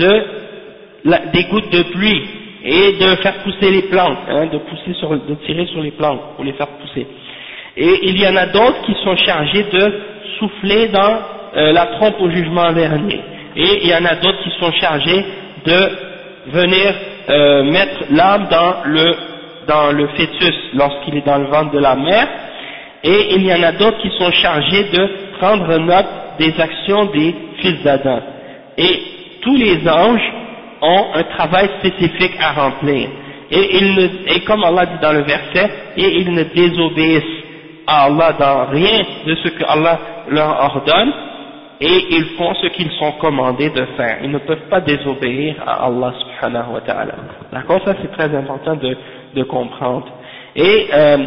des gouttes de pluie et de faire pousser les plantes, de tirer sur les plantes pour les faire pousser. Et il y en a d'autres qui sont chargés de souffler dans la trompe au jugement dernier. Et il y en a d'autres qui sont chargés de venir mettre l'âme dans le fœtus lorsqu'il est dans le ventre de la mère. Et il y en a d'autres qui sont chargés de prendre note des actions des fils d'Adam. Et tous les anges ont un travail spécifique à remplir. Et comme Allah dit dans le verset, et ils ne désobéissent à Allah dans rien de ce que Allah leur ordonne, et ils font ce qu'ils sont commandés de faire. Ils ne peuvent pas désobéir à Allah subhanahu wa ta'ala. D'accord, ça c'est très important de comprendre. Et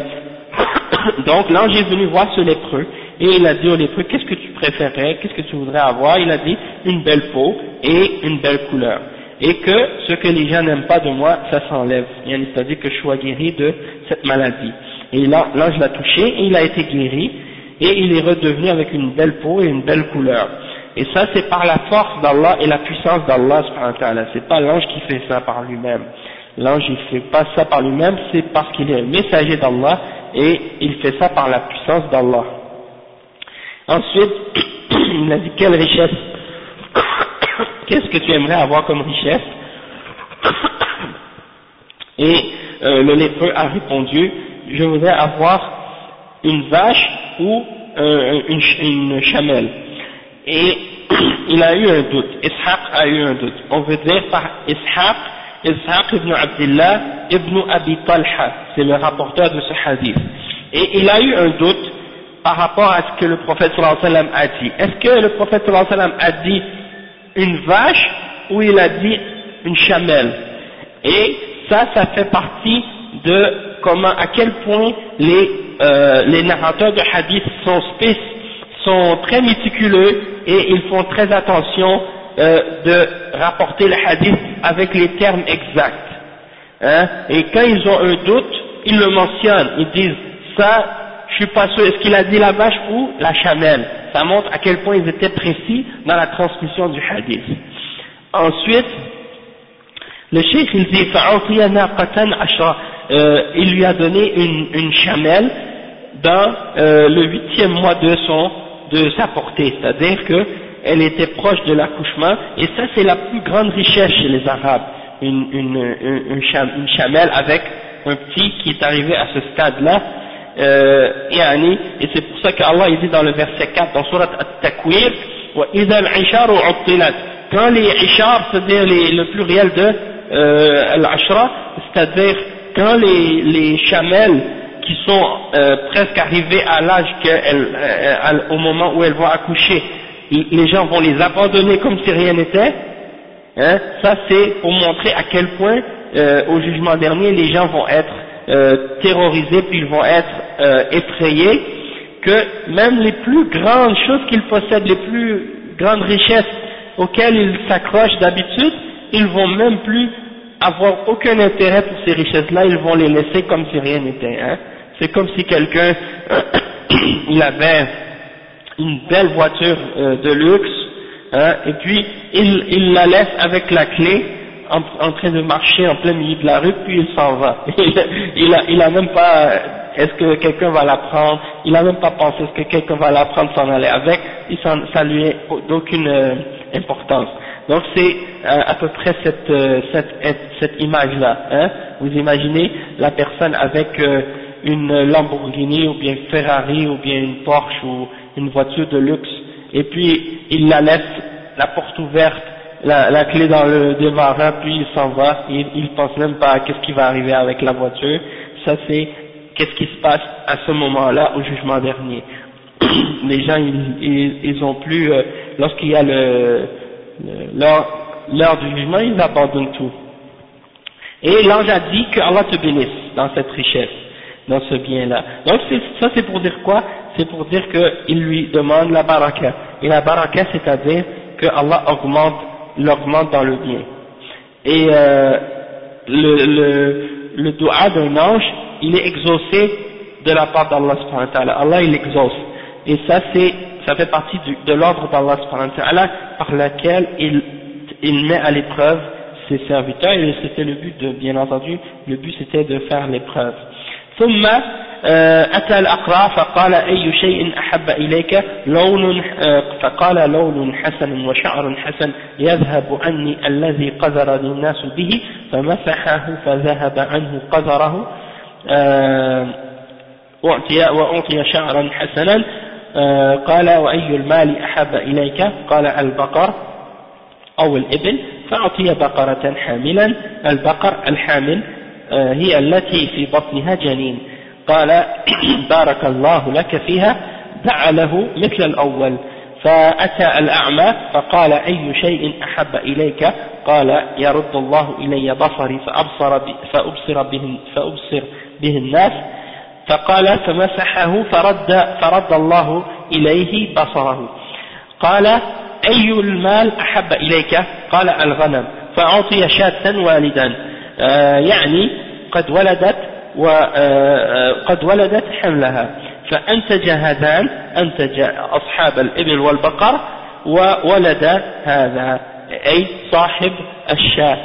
donc l'ange est venu voir ce lépreux, et il a dit au lépreux, qu'est-ce que tu préférais, qu'est-ce que tu voudrais avoir? Il a dit, une belle peau et une belle couleur. Et que ce que les gens n'aiment pas de moi, ça s'enlève. C'est-à-dire que je sois guéri de cette maladie. Et là, l'ange l'a touché, et il a été guéri, et il est redevenu avec une belle peau et une belle couleur. Et ça, c'est par la force d'Allah et la puissance d'Allah subhanahu wa ta'ala. C'est pas l'ange qui fait ça par lui-même. L'ange, il fait pas ça par lui-même, c'est parce qu'il est un messager d'Allah, et il fait ça par la puissance d'Allah. Ensuite, il a dit, quelle richesse? Qu'est-ce que tu aimerais avoir comme richesse? Et le lépreux a répondu, je voudrais avoir une vache ou une chamelle. Et il a eu un doute, Ishaq a eu un doute. On veut dire par Ishaq ibn Abdullah ibn Abi Talha, c'est le rapporteur de ce hadith. Et il a eu un doute par rapport à ce que le prophète sallallahu alayhi wa sallam a dit. Est-ce que le prophète sallallahu alayhi wa sallam a dit une vache ou il a dit une chamelle? Et ça fait partie de à quel point les narrateurs de hadith sont très méticuleux et ils font très attention de rapporter le hadith avec les termes exacts. Et quand ils ont un doute, ils le mentionnent, ils disent ça, je suis pas sûr, est-ce qu'il a dit la vache ou la chamelle? Ça montre à quel point ils étaient précis dans la transmission du hadith. Ensuite, le cheikh il dit il lui a donné une chamelle dans le 8e mois de sa portée, c'est-à-dire que elle était proche de l'accouchement, et ça c'est la plus grande richesse chez les Arabes, une chamelle avec un petit qui est arrivé à ce stade-là, et c'est pour ça qu'Allah il dit dans le verset 4 dans Surat At-Takwir, وَإِذَا الْعِشَارُ عُطِّلَتْ, quand les ishar, c'est-à-dire le pluriel de al-ashra, c'est-à-dire quand les chamelles qui sont presque arrivées à l'âge au moment où elles vont accoucher, les gens vont les abandonner comme si rien n'était, ça c'est pour montrer à quel point au jugement dernier les gens vont être terrorisés, puis ils vont être effrayés, que même les plus grandes choses qu'ils possèdent, les plus grandes richesses auxquelles ils s'accrochent d'habitude, ils vont même plus avoir aucun intérêt pour ces richesses-là, ils vont les laisser comme si rien n'était. C'est comme si quelqu'un il avait une belle voiture de luxe, et puis il la laisse avec la clé en train de marcher en plein milieu de la rue, puis il s'en va. Il a même pas, est-ce que quelqu'un va la prendre, il a même pas pensé est-ce que quelqu'un va la prendre, s'en aller avec, ça lui est d'aucune importance. Donc c'est à peu près cette image-là. Vous imaginez la personne avec une Lamborghini ou bien une Ferrari ou bien une Porsche ou une voiture de luxe, et puis il la laisse la porte ouverte, la clé dans le démarrant, puis il s'en va, il pense même pas à qu'est-ce qui va arriver avec la voiture. Ça c'est qu'est-ce qui se passe à ce moment-là au jugement dernier. Les gens ils ont plus, lorsqu'il y a l'heure du jugement, ils abandonnent tout. Et l'ange a dit que Allah te bénisse dans cette richesse, dans ce bien-là. Donc ça c'est pour dire quoi? C'est pour dire qu'il lui demande la baraka. Et la baraka, c'est-à-dire que Allah l'augmente dans le bien. Et le dua d'un ange, il est exaucé de la part d'Allah subhanahu wa ta'ala. Allah il exauce. Et ça fait partie de l'ordre d'Allah subhanahu wa ta'ala par laquelle il met à l'épreuve ses serviteurs, et c'était le but bien entendu, le but c'était de faire l'épreuve. ثم أتى الأقرع فقال أي شيء أحب إليك فقال لون حسن وشعر حسن يذهب عني الذي قذرني الناس به فمسحه فذهب عنه قذره وأعطي شعرا حسنا قال وأي المال أحب إليك قال البقر أو الإبل فأعطي بقرة حاملا البقر الحامل هي التي في بطنها جنين قال بارك الله لك فيها دعا له مثل الأول فأتى الأعمى فقال أي شيء أحب إليك قال يرد الله إلي بصري فأبصر به الناس فقال فمسحه فرد الله إليه بصره قال أي المال أحب إليك قال الغنم فأعطي شاة والدا يعني قد ولدت حملها فأنتج هذان أنتج أصحاب الإبل والبقر وولد هذا أي صاحب الشاة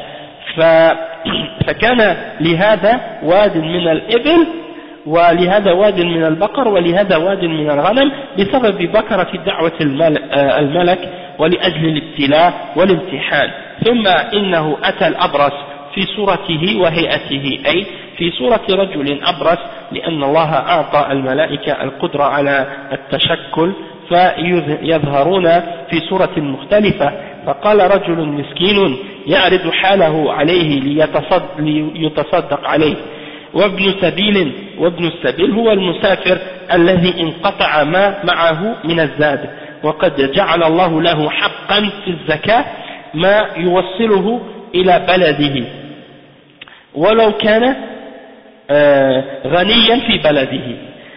فكان لهذا واد من الإبل ولهذا واد من البقر ولهذا واد من الغنم بسبب بكرة دعوة الملك ولأجل الابتلاء والامتحان ثم إنه أتى الأبرص في صورته وهيئته أي في صورة رجل أبرص لأن الله أعطى الملائكة القدرة على التشكل فيظهرون في صورة مختلفة فقال رجل مسكين يعرض حاله عليه ليتصدق عليه وابن السبيل هو المسافر الذي انقطع ما معه من الزاد وقد جعل الله له حقا في الزكاة ما يوصله إلى بلده ولو كان غنيا في بلده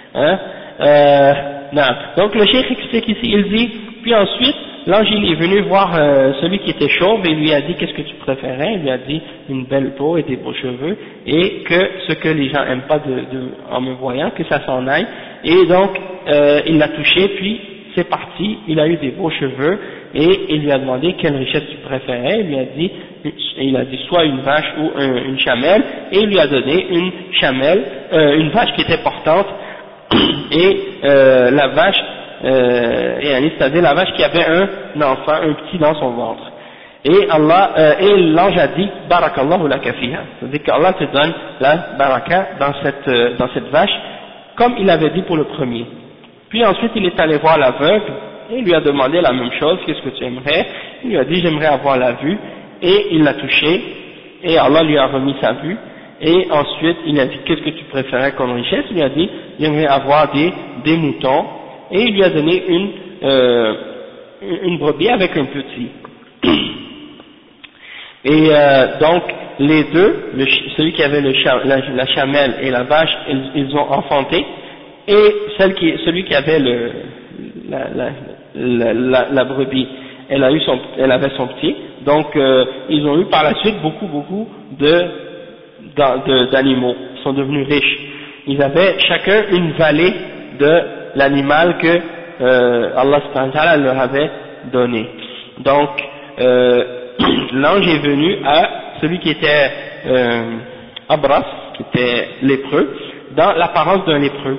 نعم. Donc le cheikh explique ici, il dit, puis ensuite l'ange il est venu voir celui qui était chauve et il lui a dit qu'est-ce que tu préférais, il lui a dit une belle peau et des beaux cheveux et que ce que les gens aiment pas en me voyant, que ça s'en aille, et donc il l'a touché puis c'est parti, il a eu des beaux cheveux et il lui a demandé quelle richesse tu préférais, il a dit soit une vache ou une chamelle et il lui a donné une vache qui était portante et la vache c'est-à-dire la vache qui avait un enfant, un petit dans son ventre. Et l'ange a dit barakallahu laka fiha, c'est-à-dire qu'Allah te donne la baraka dans cette vache comme il avait dit pour le premier. Puis ensuite il est allé voir l'aveugle et il lui a demandé la même chose, qu'est-ce que tu aimerais? Il lui a dit j'aimerais avoir la vue, et il l'a touché et Allah lui a remis sa vue. Et ensuite il a dit qu'est-ce que tu préférais comme richesse? Il lui a dit j'aimerais avoir des moutons, et il lui a donné une brebis avec un petit. Et donc les deux, celui qui avait la chamelle et la vache, ils ont enfanté, et celui qui avait la brebis, elle avait son petit. Donc ils ont eu par la suite beaucoup d'animaux, ils sont devenus riches. Ils avaient chacun une vallée de l'animal que Allah subhanahu wa ta'ala leur avait donné. Donc l'ange est venu à celui qui était Abras, qui était lépreux, dans l'apparence d'un lépreux,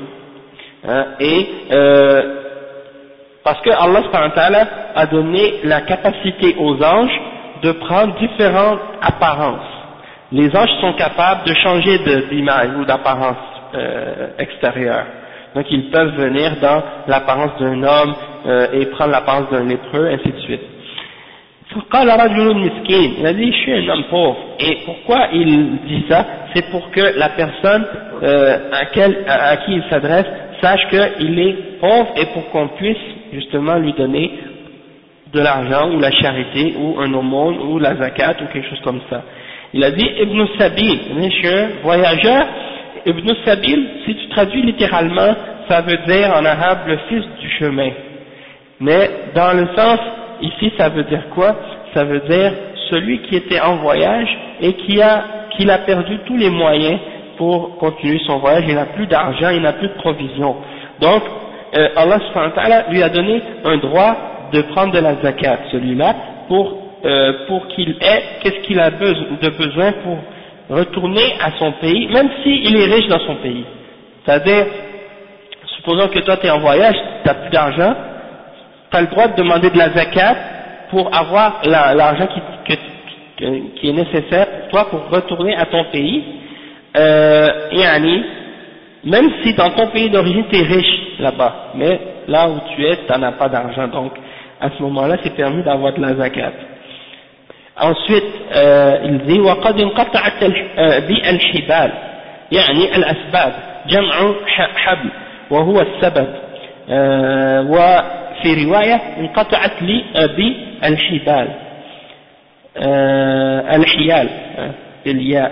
parce que Allah subhanahu wa ta'ala a donné la capacité aux anges de prendre différentes apparences. Les anges sont capables de changer d'image ou d'apparence, extérieure. Donc ils peuvent venir dans l'apparence d'un homme et prendre l'apparence d'un lépreux, ainsi de suite. فقال رجل مسكين, il a dit je suis un homme pauvre. Et pourquoi il dit ça? C'est pour que la personne à qui il s'adresse sache qu'il est pauvre et pour qu'on puisse justement lui donner de l'argent ou la charité ou un aumône ou la zakat ou quelque chose comme ça. Il a dit Ibn Sabil, je suis un voyageur. Ibn Sabil, si tu traduis littéralement, ça veut dire en arabe le fils du chemin. Mais dans le sens, ici ça veut dire quoi? Ça veut dire celui qui était en voyage et qui a perdu tous les moyens pour continuer son voyage, il n'a plus d'argent, il n'a plus de provisions. Donc, Allah subhanahu wa ta'ala lui a donné un droit de prendre de la zakat, celui-là, pour qu'il ait, qu'est-ce qu'il a besoin pour retourner à son pays, même s'il est riche dans son pays. C'est-à-dire, supposons que toi tu es en voyage, tu n'as plus d'argent, tu as le droit de demander de la zakat pour avoir l'argent qui est nécessaire pour toi pour retourner à ton pays, même si dans ton pays d'origine tu es riche là-bas, mais là où tu es, tu n'en as pas d'argent, donc à ce moment-là c'est permis d'avoir de la zakat. Ensuite, il dit وقد انقطعت بالحبال يعني الأسباب جمع حبل وهو السبب وفي رواية انقطعت لي بالحبال الحيال بالياء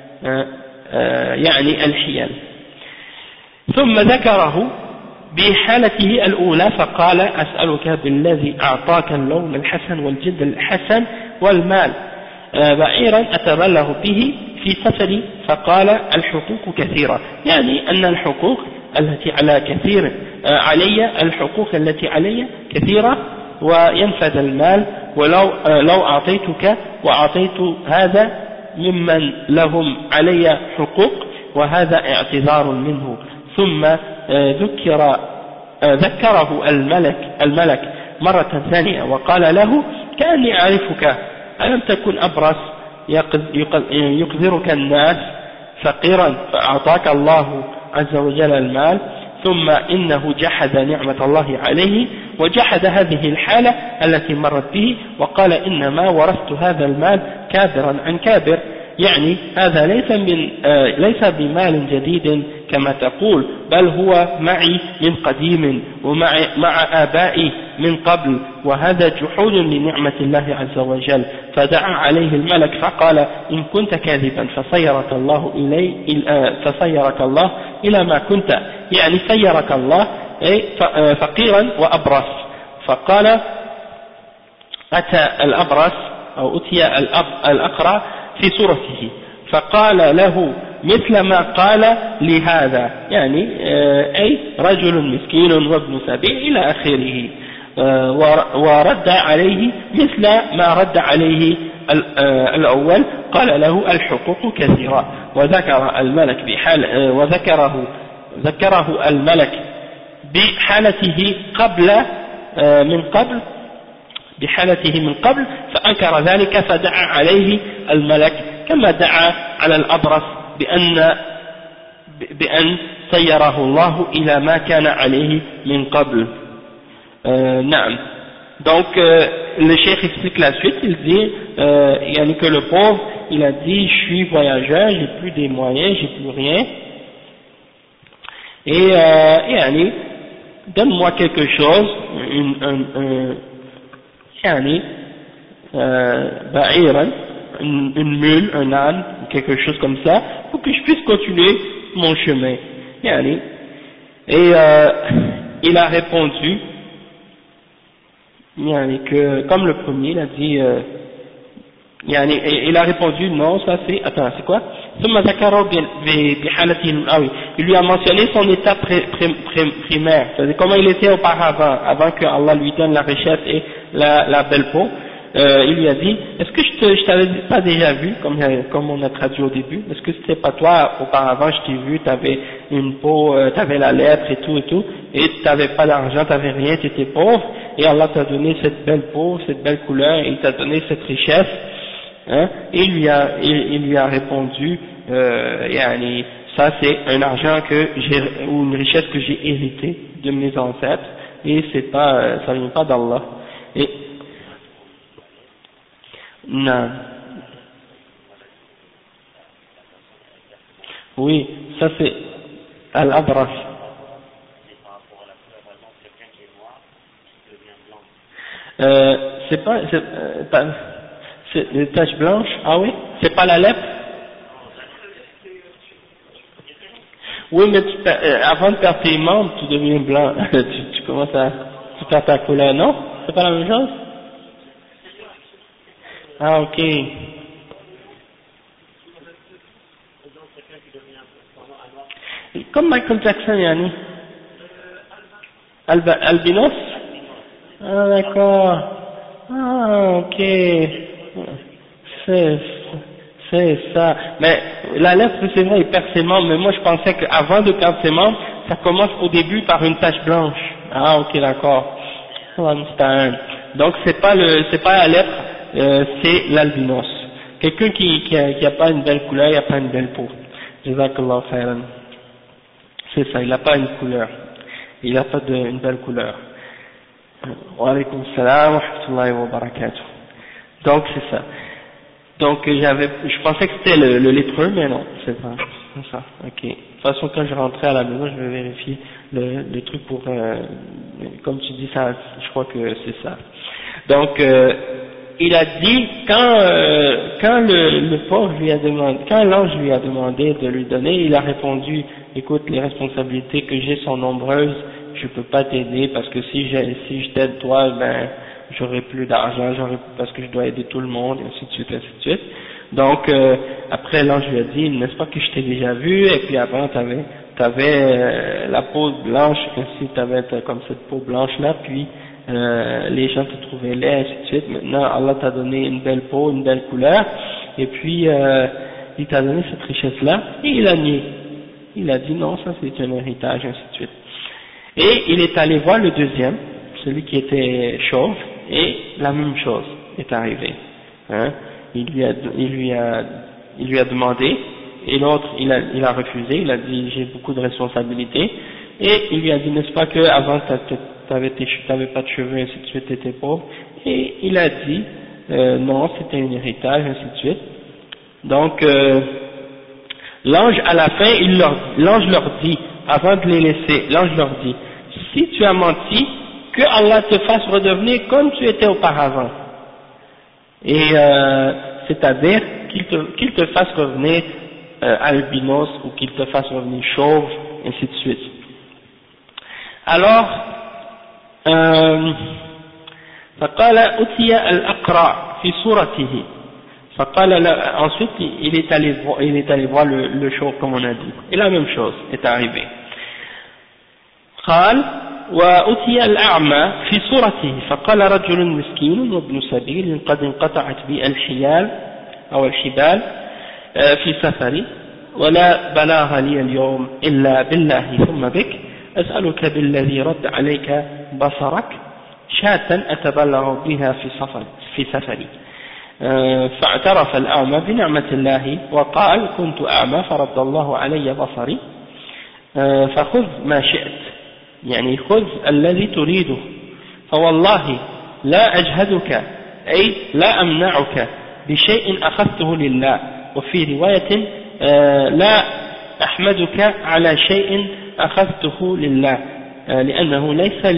يعني الحيال ثم ذكره بحالته الأولى فقال أسألك بالذي أعطاك اللون الحسن والجلد الحسن والمال بعيرا أتبلغ به في سفري فقال الحقوق كثيرة يعني أن الحقوق التي على كثير علي الحقوق التي علي كثيرة وينفذ المال لو أعطيتك وأعطيت هذا ممن لهم علي حقوق وهذا اعتذار منه ثم ذكره الملك مرة ثانية وقال له كأني أعرفك ألم تكن أبرص يقذرك الناس فقيرا فأعطاك الله عز وجل المال ثم إنه جحد نعمة الله عليه وجحد هذه الحالة التي مرت به وقال إنما ورثت هذا المال كابرا عن كابر يعني هذا ليس بمال جديد كما تقول بل هو معي من قديم ومع آبائي من قبل وهذا جحود لنعمة الله عز وجل فدعا عليه الملك فقال إن كنت كاذبا فصيرك الله إلى ما كنت يعني سيرك الله فقيرا وأبرص فقال أتى الأبرص أو أتي الأقرع في صورته فقال له مثل ما قال لهذا يعني أي رجل مسكين وابن سبيل إلى آخره ورد عليه مثل ما رد عليه الأول قال له الحقوق كثيرة وذكر الملك ذكره الملك بحالته من قبل فأنكر ذلك فدعا عليه الملك كما دعا على الأبرص بأن سيره الله إلى ما كان عليه من قبل. نعم. Donc le cheikh explique la suite, il dit que le pauvre il a dit je suis voyageur, j'ai plus des moyens, j'ai plus rien et donne-moi quelque chose, une mule, un âne, quelque chose comme ça, pour que je puisse continuer mon chemin. Et il a répondu que, comme le premier, il a dit il a répondu non, ça c'est, attends, c'est quoi? Il lui a mentionné son état primaire, c'est-à-dire comment il était auparavant, avant que Allah lui donne la richesse et la belle peau. Il lui a dit, est-ce que je t'avais pas déjà vu, comme on a traduit au début, est-ce que c'était pas toi auparavant, je t'ai vu, t'avais une peau, t'avais la lèpre et tout, et t'avais pas d'argent, t'avais rien, t'étais pauvre, et Allah t'a donné cette belle peau, cette belle couleur, et il t'a donné cette richesse, et il lui a répondu, Ça c'est un argent ou une richesse que j'ai hérité de mes ancêtres, et c'est pas, ça vient pas d'Allah. Et, non. Oui, ça c'est Al-Abras. C'est les taches blanches, ah oui? C'est pas la lèpre? Oui, mais avant de perdre tes membres, tu deviens blanc. tu commences tu perds ta couleur, non? C'est pas la même chose? Ah, ok. Comme Michael Jackson, Yanni. Albinos? Ah, d'accord. Ah, ok. C'est, c'est ça. Mais la lèpre, c'est vrai, il perd ses membres, mais moi je pensais qu'avant de perdre ses membres, ça commence au début par une tache blanche. Ah, ok, d'accord. Donc c'est pas la lèpre, c'est l'albinos. Quelqu'un qui a pas une belle couleur, il a pas une belle peau. Jazakallah khairan. C'est ça, il n'a pas une couleur. Il n'a pas une belle couleur. Wa alaykum salam wa rahmatullahi wa barakatuh. Donc c'est ça. Donc je pensais que c'était le lépreux, mais non, c'est pas ça. Ok. De toute façon, quand je rentrais à la maison, je vais vérifier le truc pour, comme tu dis ça, je crois que c'est ça. Donc il a dit quand le pauvre lui a demandé, quand l'ange lui a demandé de lui donner, il a répondu, écoute, les responsabilités que j'ai sont nombreuses, je peux pas t'aider parce que si je t'aide toi, ben j'aurai plus d'argent, parce que je dois aider tout le monde, et ainsi de suite, ainsi de suite. Donc après l'ange lui a dit, n'est-ce pas que je t'ai déjà vu, et puis avant t'avais la peau blanche, ainsi t'avais comme cette peau blanche là, puis les gens te trouvaient laid, ainsi de suite. Maintenant Allah t'a donné une belle peau, une belle couleur, et puis il t'a donné cette richesse là, et il a nié. Il a dit non, ça c'est un héritage, ainsi de suite. Et il est allé voir le deuxième, celui qui était chauve, et la même chose est arrivée. Hein? Il lui a demandé, et l'autre il a refusé, il a dit j'ai beaucoup de responsabilités, et il lui a dit n'est-ce pas que avant t'avais pas de cheveux, ainsi de suite, t'étais pauvre, et il a dit non, c'était un héritage, ainsi de suite. Donc l'ange à la fin, l'ange leur dit, avant de les laisser, l'ange leur dit, si tu as menti, que Allah te fasse redevenir comme tu étais auparavant. Et c'est-à-dire qu'il te fasse revenir albinos, ou qu'il te fasse revenir chauve, ainsi de suite. Alors, فقال أتي الأقرع في صورته. Ensuite il est allé voir le chauve comme on a dit, et la même chose est arrivée. قال وأتي الأعمى في صورته فقال رجل مسكين وابن سبيل قد انقطعت بي الحيال أو الحبال في سفري ولا بلاغ لي اليوم إلا بالله ثم بك أسألك بالذي رد عليك بصرك شاة أتبلغ بها في سفري. فاعترف الأعمى بنعمة الله وقال كنت أعمى فرد الله علي بصري فخذ ما شئت، يعني خذ الذي تريده، فوالله لا أجهدك أي لا أمنعك بشيء أخذته لله، وفي رواية لا أحمدك على شيء أخذته لله لأنه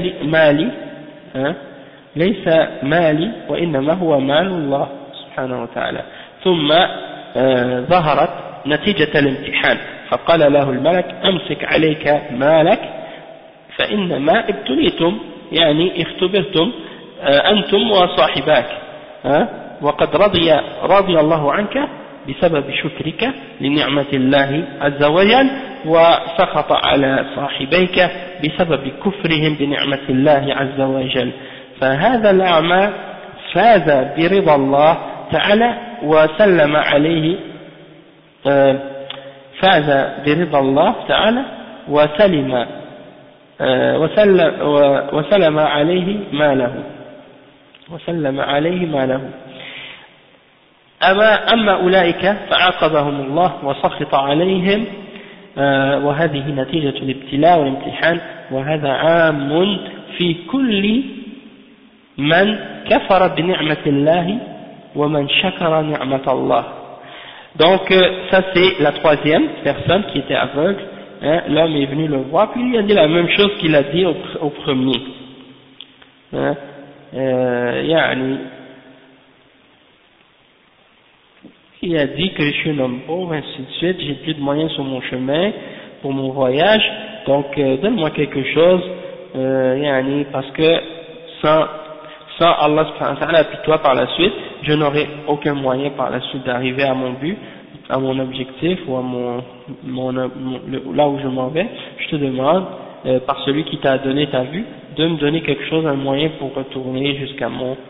ليس مالي وإنما هو مال الله سبحانه وتعالى. ثم ظهرت نتيجة الامتحان فقال له الملك أمسك عليك مالك فإنما ابتليتم، يعني اختبرتم أنتم وصاحباك، وقد رضي الله عنك بسبب شكرك لنعمة الله عز وجل، وسخط على صاحبيك بسبب كفرهم بنعمة الله عز وجل. فهذا الأعمى فاز برضا الله تعالى وسلم عليه، فاز برضا الله تعالى وسلم عليه ماله. أما أولئك فعاقبهم الله وسخط عليهم وهذه نتيجة الابتلاء والامتحان وهذا عام في كل من كفر بنعمة الله ومن شكر نعمة الله. Donc ça c'est la troisième personne qui était aveugle, hein, l'homme est venu le voir puis il a dit la même chose qu'il a dit au premier, hein, يعني il a dit que je suis un homme pauvre, ainsi de suite, j'ai plus de moyens sur mon chemin pour mon voyage, donc donne-moi quelque chose, parce que sans Allah subhanahu wa ta'ala puis toi par la suite, je n'aurai aucun moyen par la suite d'arriver à mon but, à mon objectif ou à là où je m'en vais. Je te demande, par celui qui t'a donné ta vue, de me donner quelque chose, un moyen pour retourner jusqu'à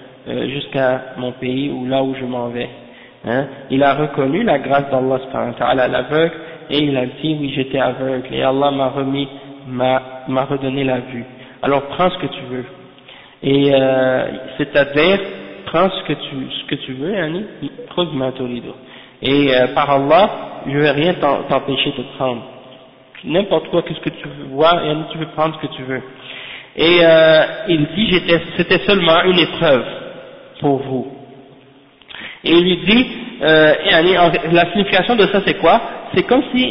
mon pays ou là où je m'en vais. Hein? Il a reconnu la grâce d'Allah subhanahu wa ta'ala à l'aveugle et il a dit oui j'étais aveugle et Allah m'a redonné la vue. Alors prends ce que tu veux. Et c'est-à-dire prends ce que tu veux, yani, khudh ma turidu. Et par Allah, je vais rien t'empêcher de prendre. N'importe quoi, qu'est-ce que tu veux voir, yani, tu veux prendre ce que tu veux. Et il dit c'était seulement une épreuve pour vous. Et il lui dit, la signification de ça c'est quoi? C'est comme si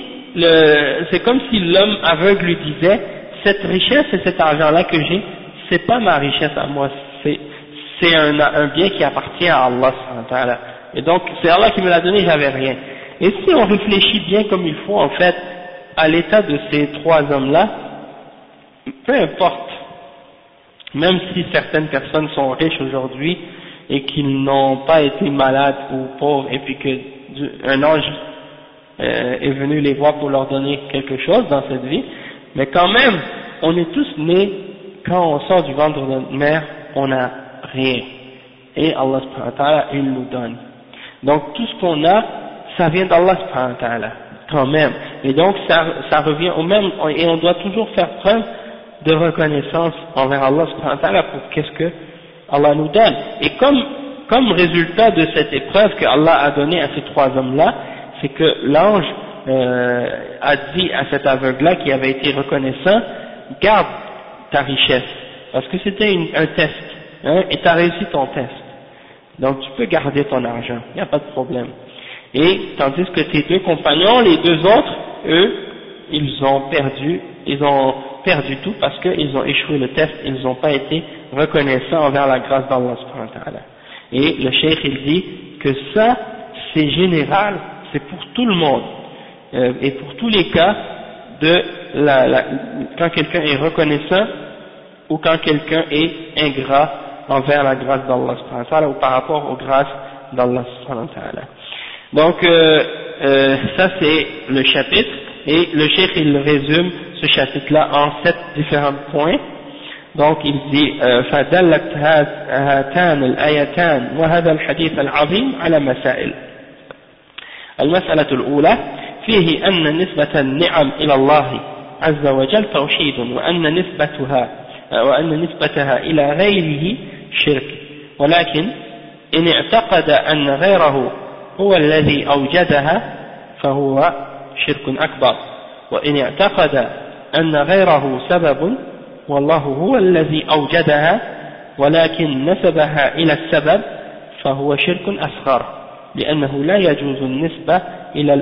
l'homme aveugle lui disait, cette richesse et cet argent-là que j'ai, c'est pas ma richesse à moi, c'est un bien qui appartient à Allah subhanahu wa ta'ala. Et donc c'est Allah qui me l'a donné, j'avais rien. Et si on réfléchit bien comme il faut en fait à l'état de ces trois hommes-là, peu importe, même si certaines personnes sont riches aujourd'hui et qu'ils n'ont pas été malades ou pauvres et puis qu'un ange est venu les voir pour leur donner quelque chose dans cette vie, mais quand même, on est tous nés, quand on sort du ventre de notre mère, on n'a rien. Et Allah subhanahu wa ta'ala, il nous donne. Donc tout ce qu'on a, ça vient d'Allah subhanahu wa ta'ala, quand même. Et donc ça revient au même, et on doit toujours faire preuve de reconnaissance envers Allah subhanahu wa ta'ala pour qu'est-ce que Allah nous donne. Et comme résultat de cette épreuve que Allah a donnée à ces trois hommes-là, c'est que l'ange a dit à cet aveugle-là qui avait été reconnaissant, garde ta richesse, parce que c'était un test, hein, et tu as réussi ton test. Donc tu peux garder ton argent, il n'y a pas de problème. Et tandis que tes deux compagnons, les deux autres, eux, ils ont perdu tout parce qu'ils ont échoué le test, ils n'ont pas été reconnaissants envers la grâce d'Allah subhanahu wa ta'ala. Et le cheikh il dit que ça, c'est général, c'est pour tout le monde, et pour tous les cas quand quelqu'un est reconnaissant ou quand quelqu'un est ingrat envers la grâce d'Allah subhanahu wa ta'ala ou par rapport aux grâces d'Allah subhanahu wa ta'ala. Donc ça c'est le chapitre, et le cheikh il résume ce chapitre-là en 7 différents points. Donc il dit فدلت هاتان الآيتان وهذا الحديث العظيم على مسائل. المسألة الأولى فيه أن نسبة النعم إلى الله عز وجل توحيد وأن نسبتها إلى غيره شرك، ولكن إن اعتقد أن غيره هو الذي أوجدها فهو شرك أكبر، وإن اعتقد أن غيره سبب والله هو الذي أوجدها ولكن نسبها إلى السبب فهو شرك أصغر، لأنه لا يجوز النسبة إلى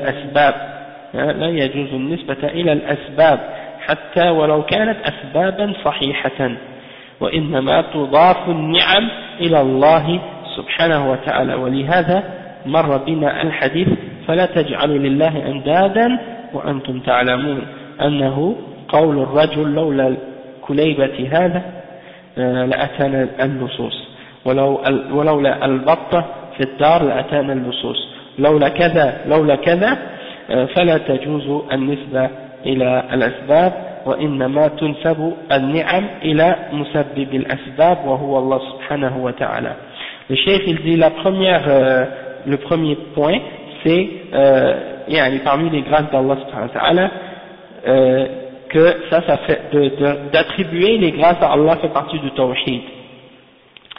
الأسباب حتى ولو كانت أسبابا صحيحة، وإنما تضاف النعم إلى الله سبحانه وتعالى. ولهذا مر بنا الحديث فلا تجعلوا لله أندادا وأنتم تعلمون أنه قول الرجل لولا الكليبة هذا لأتانا اللصوص، ولولا البطة في الدار لأتانا اللصوص، لولا كذا فلا تجوز النسبة إلى الأسباب، وإنما تنسب النعم إلى مسبب الأسباب وهو الله سبحانه وتعالى. Le cheikh il dit le premier point c'est parmi les grâces d'Allah subhanahu wa ta'ala que ça fait d'attribuer les grâces à Allah fait partie du tawhid,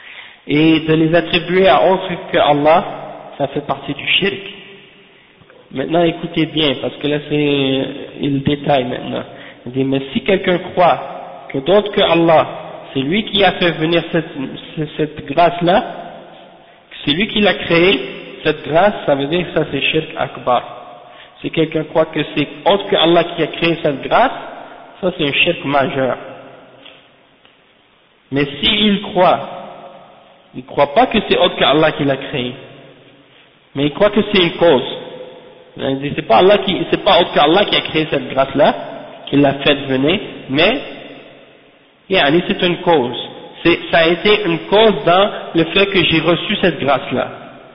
et de les attribuer à autre que Allah ça fait partie du shirk. Maintenant écoutez bien, parce que là il détaille maintenant. Il dit, mais si quelqu'un croit que d'autre que Allah, c'est lui qui a fait venir cette grâce-là, c'est lui qui l'a créée, cette grâce, ça veut dire que ça c'est shirk akbar. Si quelqu'un croit que c'est autre que Allah qui a créé cette grâce, ça c'est un shirk majeur. Mais s'il croit, il ne croit pas que c'est autre que Allah qui l'a créé, mais il croit que c'est une cause. Il dit, c'est pas autre que Allah qui a créé cette grâce-là, qui l'a fait venir, mais c'est une cause. Ça a été une cause dans le fait que j'ai reçu cette grâce-là.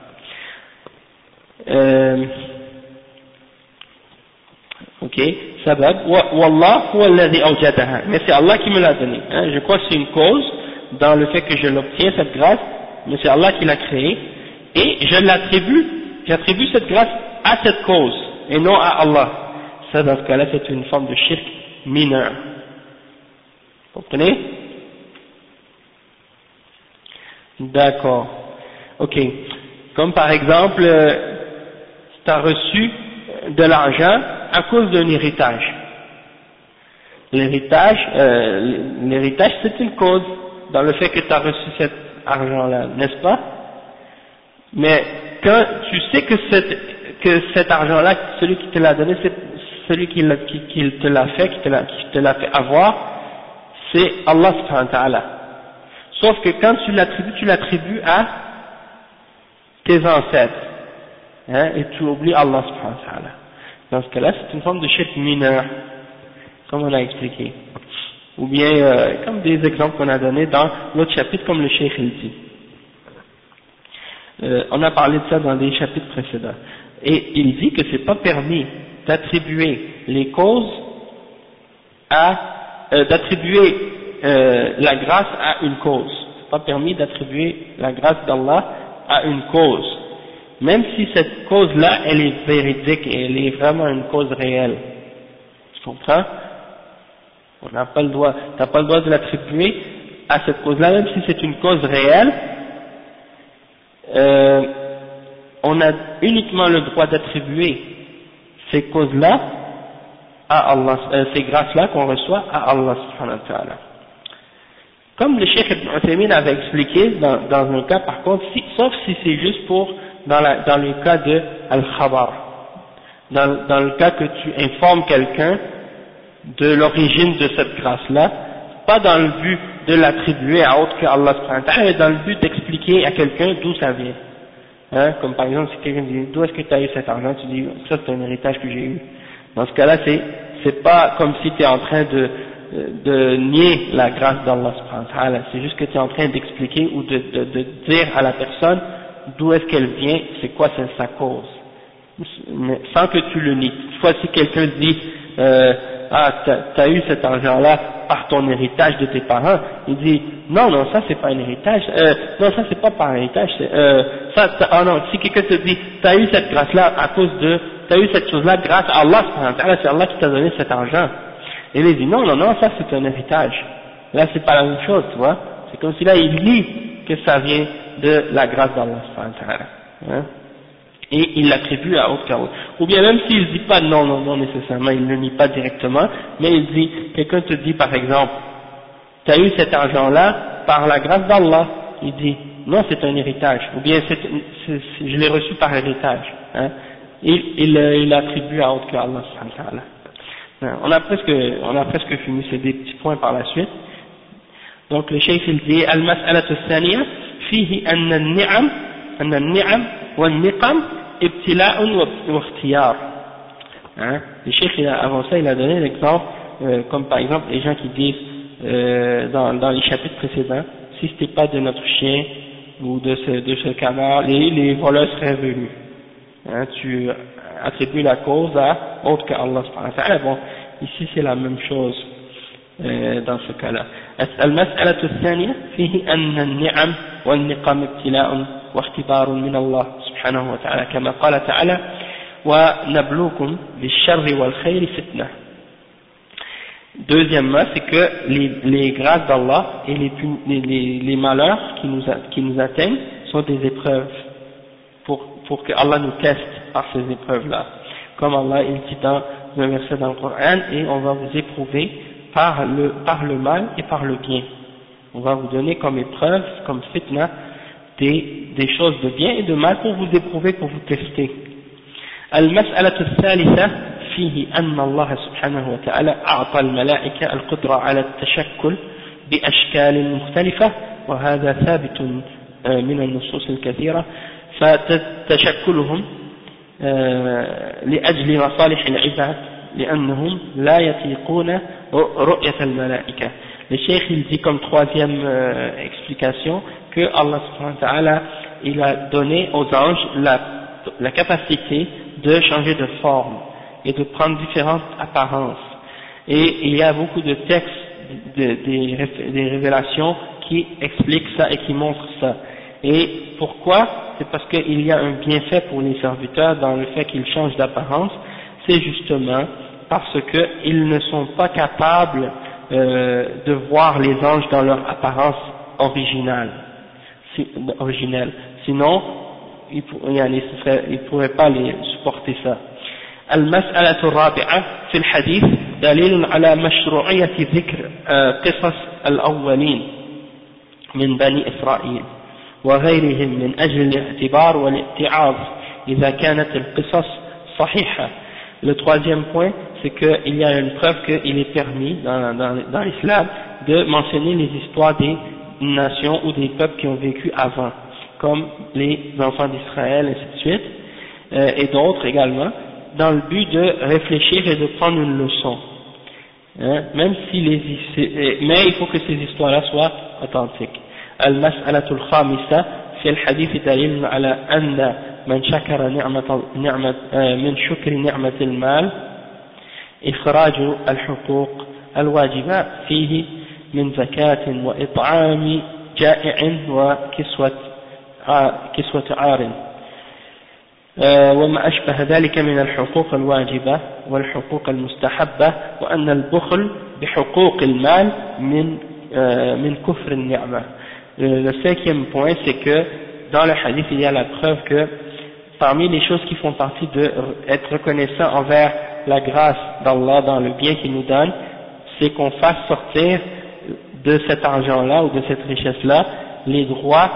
Ok, sabab, wallah huwa alladhi awjadaha, mais c'est Allah qui me l'a donné. Je crois que c'est une cause dans le fait que je l'obtiens cette grâce, mais c'est Allah qui l'a créée, et j'attribue cette grâce à cette cause, et non à Allah. Ça, dans ce cas-là, c'est une forme de shirk mineur. Vous comprenez? D'accord. Ok. Comme par exemple, tu as reçu de l'argent à cause d'un héritage. L'héritage, c'est une cause dans le fait que tu as reçu cet argent-là, n'est-ce pas? Mais quand tu sais que cet argent-là, celui qui te l'a donné, c'est celui qui te l'a fait, qui te l'a fait avoir, c'est Allah subhanahu wa ta'ala. Sauf que quand tu l'attribues à tes ancêtres, et tu oublies Allah subhanahu wa ta'ala. Dans ce cas-là, c'est une forme de shirk mineur, comme on a expliqué. Ou bien, comme des exemples qu'on a donnés dans l'autre chapitre, comme le Cheikh il dit. On a parlé de ça dans des chapitres précédents. Et il dit que c'est pas permis d'attribuer les causes d'attribuer la grâce à une cause. C'est pas permis d'attribuer la grâce d'Allah à une cause. Même si cette cause-là, elle est véridique et elle est vraiment une cause réelle. Tu comprends? On n'a pas le droit, t'as pas le droit de l'attribuer à cette cause-là, même si c'est une cause réelle. On a uniquement le droit d'attribuer ces causes-là à Allah, ces grâces-là qu'on reçoit à Allah subhanahu wa ta'ala. Comme le Cheikh Ibn Uthaymin avait expliqué dans un cas par contre, sauf si c'est juste dans le cas de Al-Khabar, dans le cas que tu informes quelqu'un de l'origine de cette grâce-là, pas dans le but de l'attribuer à autre que Allah subhanahu wa ta'ala, mais dans le but d'expliquer à quelqu'un d'où ça vient. Comme par exemple, si quelqu'un dit, d'où est-ce que tu as eu cet argent, tu dis, ça c'est un héritage que j'ai eu. Dans ce cas-là, c'est pas comme si tu es en train de nier la grâce d'Allah subhanahu wa ta'ala, c'est juste que tu es en train d'expliquer ou de dire à la personne d'où est-ce qu'elle vient, c'est quoi sa cause, mais sans que tu le nies. Toutefois, si quelqu'un dit t'as eu cet argent-là par ton héritage de tes parents, il dit non, ça c'est pas un héritage, non, ça c'est pas par héritage, non, si quelqu'un te dit t'as eu cette grâce-là t'as eu cette chose-là grâce à Allah, c'est Allah qui t'a donné cet argent, et il dit non, ça c'est un héritage, là c'est pas la même chose, tu vois, c'est comme si là il nie que ça vient de la grâce d'Allah, et il l'attribue à autre qu'Allah. Ou bien même s'il ne dit pas non nécessairement, il ne le nie pas directement, mais il dit, quelqu'un te dit par exemple, tu as eu cet argent-là par la grâce d'Allah, il dit, non c'est un héritage, ou bien je l'ai reçu par héritage, il l'attribue à autre qu'Allah. On a presque fini ces des petits points par la suite. Donc le cheikh il dit, al-mas'alatu thaniya fihi anna an-ni'am wal-niqam ibtila'un wa ikhtiyar. Le cheikh avant ça il a donné l'exemple, comme par exemple les gens qui disent dans les chapitres précédents, si c'était pas de notre chien ou de ce canard, les voleurs seraient venus. Tu attribues la cause à autre qu'Allah subhanahu wa ta'ala. Bon, ici c'est la même chose dans ce cas-là. المسألة الثانية فيه أن النعم والنقم ابتلاء واختبار من الله سبحانه وتعالى كما قال تعالى ونبلوكم بالشر والخير فتنة. Deuxièmement, c'est que les grâces d'Allah et les malheurs qui nous atteignent sont des épreuves pour que Allah nous teste par ces épreuves-là. comme Allah il dit dans un verset dans le Coran, et on va vous éprouver par le mal et par le bien. On va vous donner comme épreuve, comme fitna, des choses de bien et de mal pour vous éprouver, pour vous tester. المسألة الثالثة فيه أن الله سبحانه وتعالى أعطى الملائكة القدرة على التشكل بأشكال مختلفة، وهذا ثابت من النصوص الكثيرة، فتشكلهم لأجل مصالح العباد لأنهم لا يطيقون رؤية الملائكة. Le cheikh il dit comme troisième explication que Allah subhanahu wa ta'ala il a donné aux anges la capacité de changer de forme et de prendre différentes apparences, et il y a beaucoup de textes des révélations qui expliquent ça et qui montrent ça. Et pourquoi? C'est parce qu'il y a un bienfait pour les serviteurs dans le fait qu'ils changent d'apparence. C'est justement parce qu'ils ne sont pas capables de voir les anges dans leur apparence originelle. Sinon, ils ne pourraient pas les supporter ça. المسألة الرابعة في الحديث دليل على مشروعية ذكر قصص الأولين من بني إسرائيل وغيرهم من أجل الاعتبار والاتعاظ إذا كانت القصص صحيحة. Le troisième point, c'est qu'il y a une preuve qu'il est permis dans l'islam de mentionner les histoires des nations ou des peuples qui ont vécu avant, comme les enfants d'Israël, et ainsi de suite, et d'autres également, dans le but de réfléchir et de prendre une leçon. Même si mais il faut que ces histoires-là soient authentiques. المسألة الخامسة في الحديث دليل على أن من شكر من شكر نعمة المال إخراج الحقوق الواجبة فيه من زكاة وإطعام جائع وكسوة عار وما أشبه ذلك من الحقوق الواجبة والحقوق المستحبة، وأن البخل بحقوق المال من كفر النعمة. Le cinquième point, c'est que dans le hadith il y a la preuve que parmi les choses qui font partie de être reconnaissant envers la grâce d'Allah dans le bien qu'il nous donne, c'est qu'on fasse sortir de cet argent-là ou de cette richesse-là les droits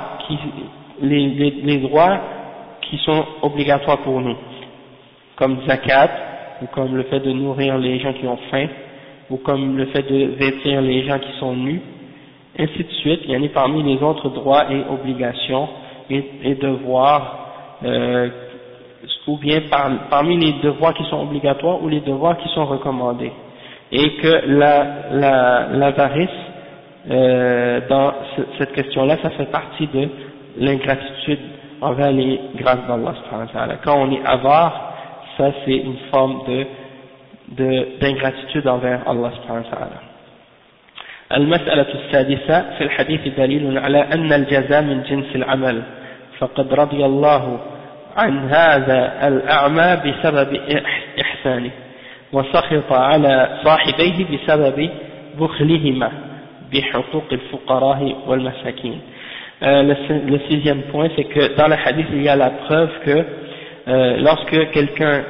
qui sont obligatoires pour nous, comme zakat, ou comme le fait de nourrir les gens qui ont faim, ou comme le fait de vêtir les gens qui sont nus, ainsi de suite. Il y en a parmi les autres droits et obligations et devoirs, ou bien parmi les devoirs qui sont obligatoires ou les devoirs qui sont recommandés, et que l'avarice dans cette question-là, ça fait partie de l'ingratitude envers les grâces d'Allah subhanahu wa ta'ala. Quand on est avare, ça c'est une forme d'ingratitude envers Allah subhanahu wa ta'ala. المسألة السادسة في الحديث دليل على أن الجزاء من جنس العمل، فقد رضي الله عن هذا الأعمى بسبب إحسانه وسخط على صاحبيه بسبب بخلهما بحقوق الفقراء والمساكين. Le sixième point, c'est que dans le hadith il y a la preuve que lorsque quelqu'un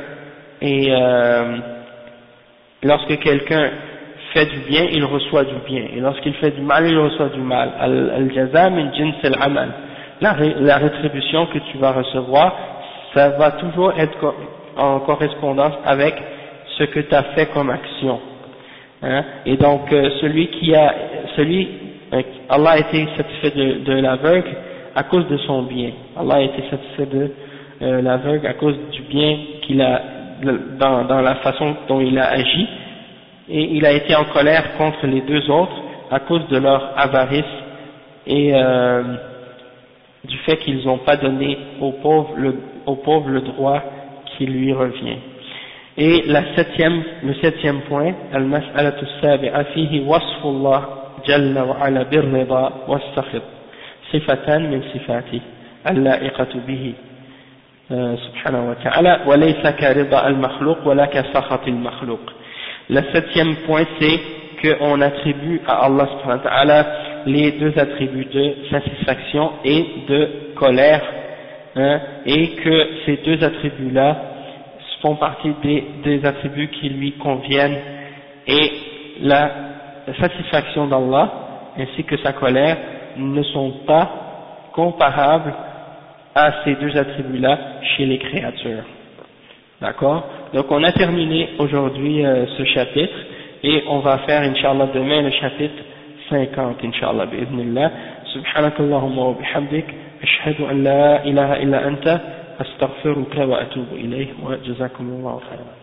fait du bien, il reçoit du bien, et lorsqu'il fait du mal, il reçoit du mal. Al-jaza min jins al-amal, la rétribution que tu vas recevoir, ça va toujours être en correspondance avec ce que tu as fait comme action. Et donc Allah a été satisfait de l'aveugle à cause de son bien. Allah a été satisfait de l'aveugle à cause du bien qu'il a dans la façon dont il a agi, et il a été en colère contre les deux autres à cause de leur avarice et du fait qu'ils n'ont pas donné au pauvre le droit qui lui revient. Et le septième point, al-mas'alatu as-sabi'a fihi wasfullah jalla wa ala bir-rida was-sakhit sifatan min sifati al-la'iqatu bihi subhanahu wa ta'ala wa laysa ka rida al-makhluq wa la ka sakhat al-makhluq. Le septième point, c'est qu'on attribue à Allah subhanahu wa ta'ala les deux attributs de satisfaction et de colère, et que ces deux attributs-là font partie des attributs qui lui conviennent, et la satisfaction d'Allah ainsi que sa colère ne sont pas comparables à ces deux attributs-là chez les créatures. D'accord? Donc on a terminé aujourd'hui ce chapitre, et on va faire Inch'Allah demain le chapitre 50 Inch'Allah bi'idhnillah. Subhanakallahumma wa bihamdik, ashhadu an la ilaha illa anta, astaghfiruka wa atubu ilayh, wa jazakumullahu khairan.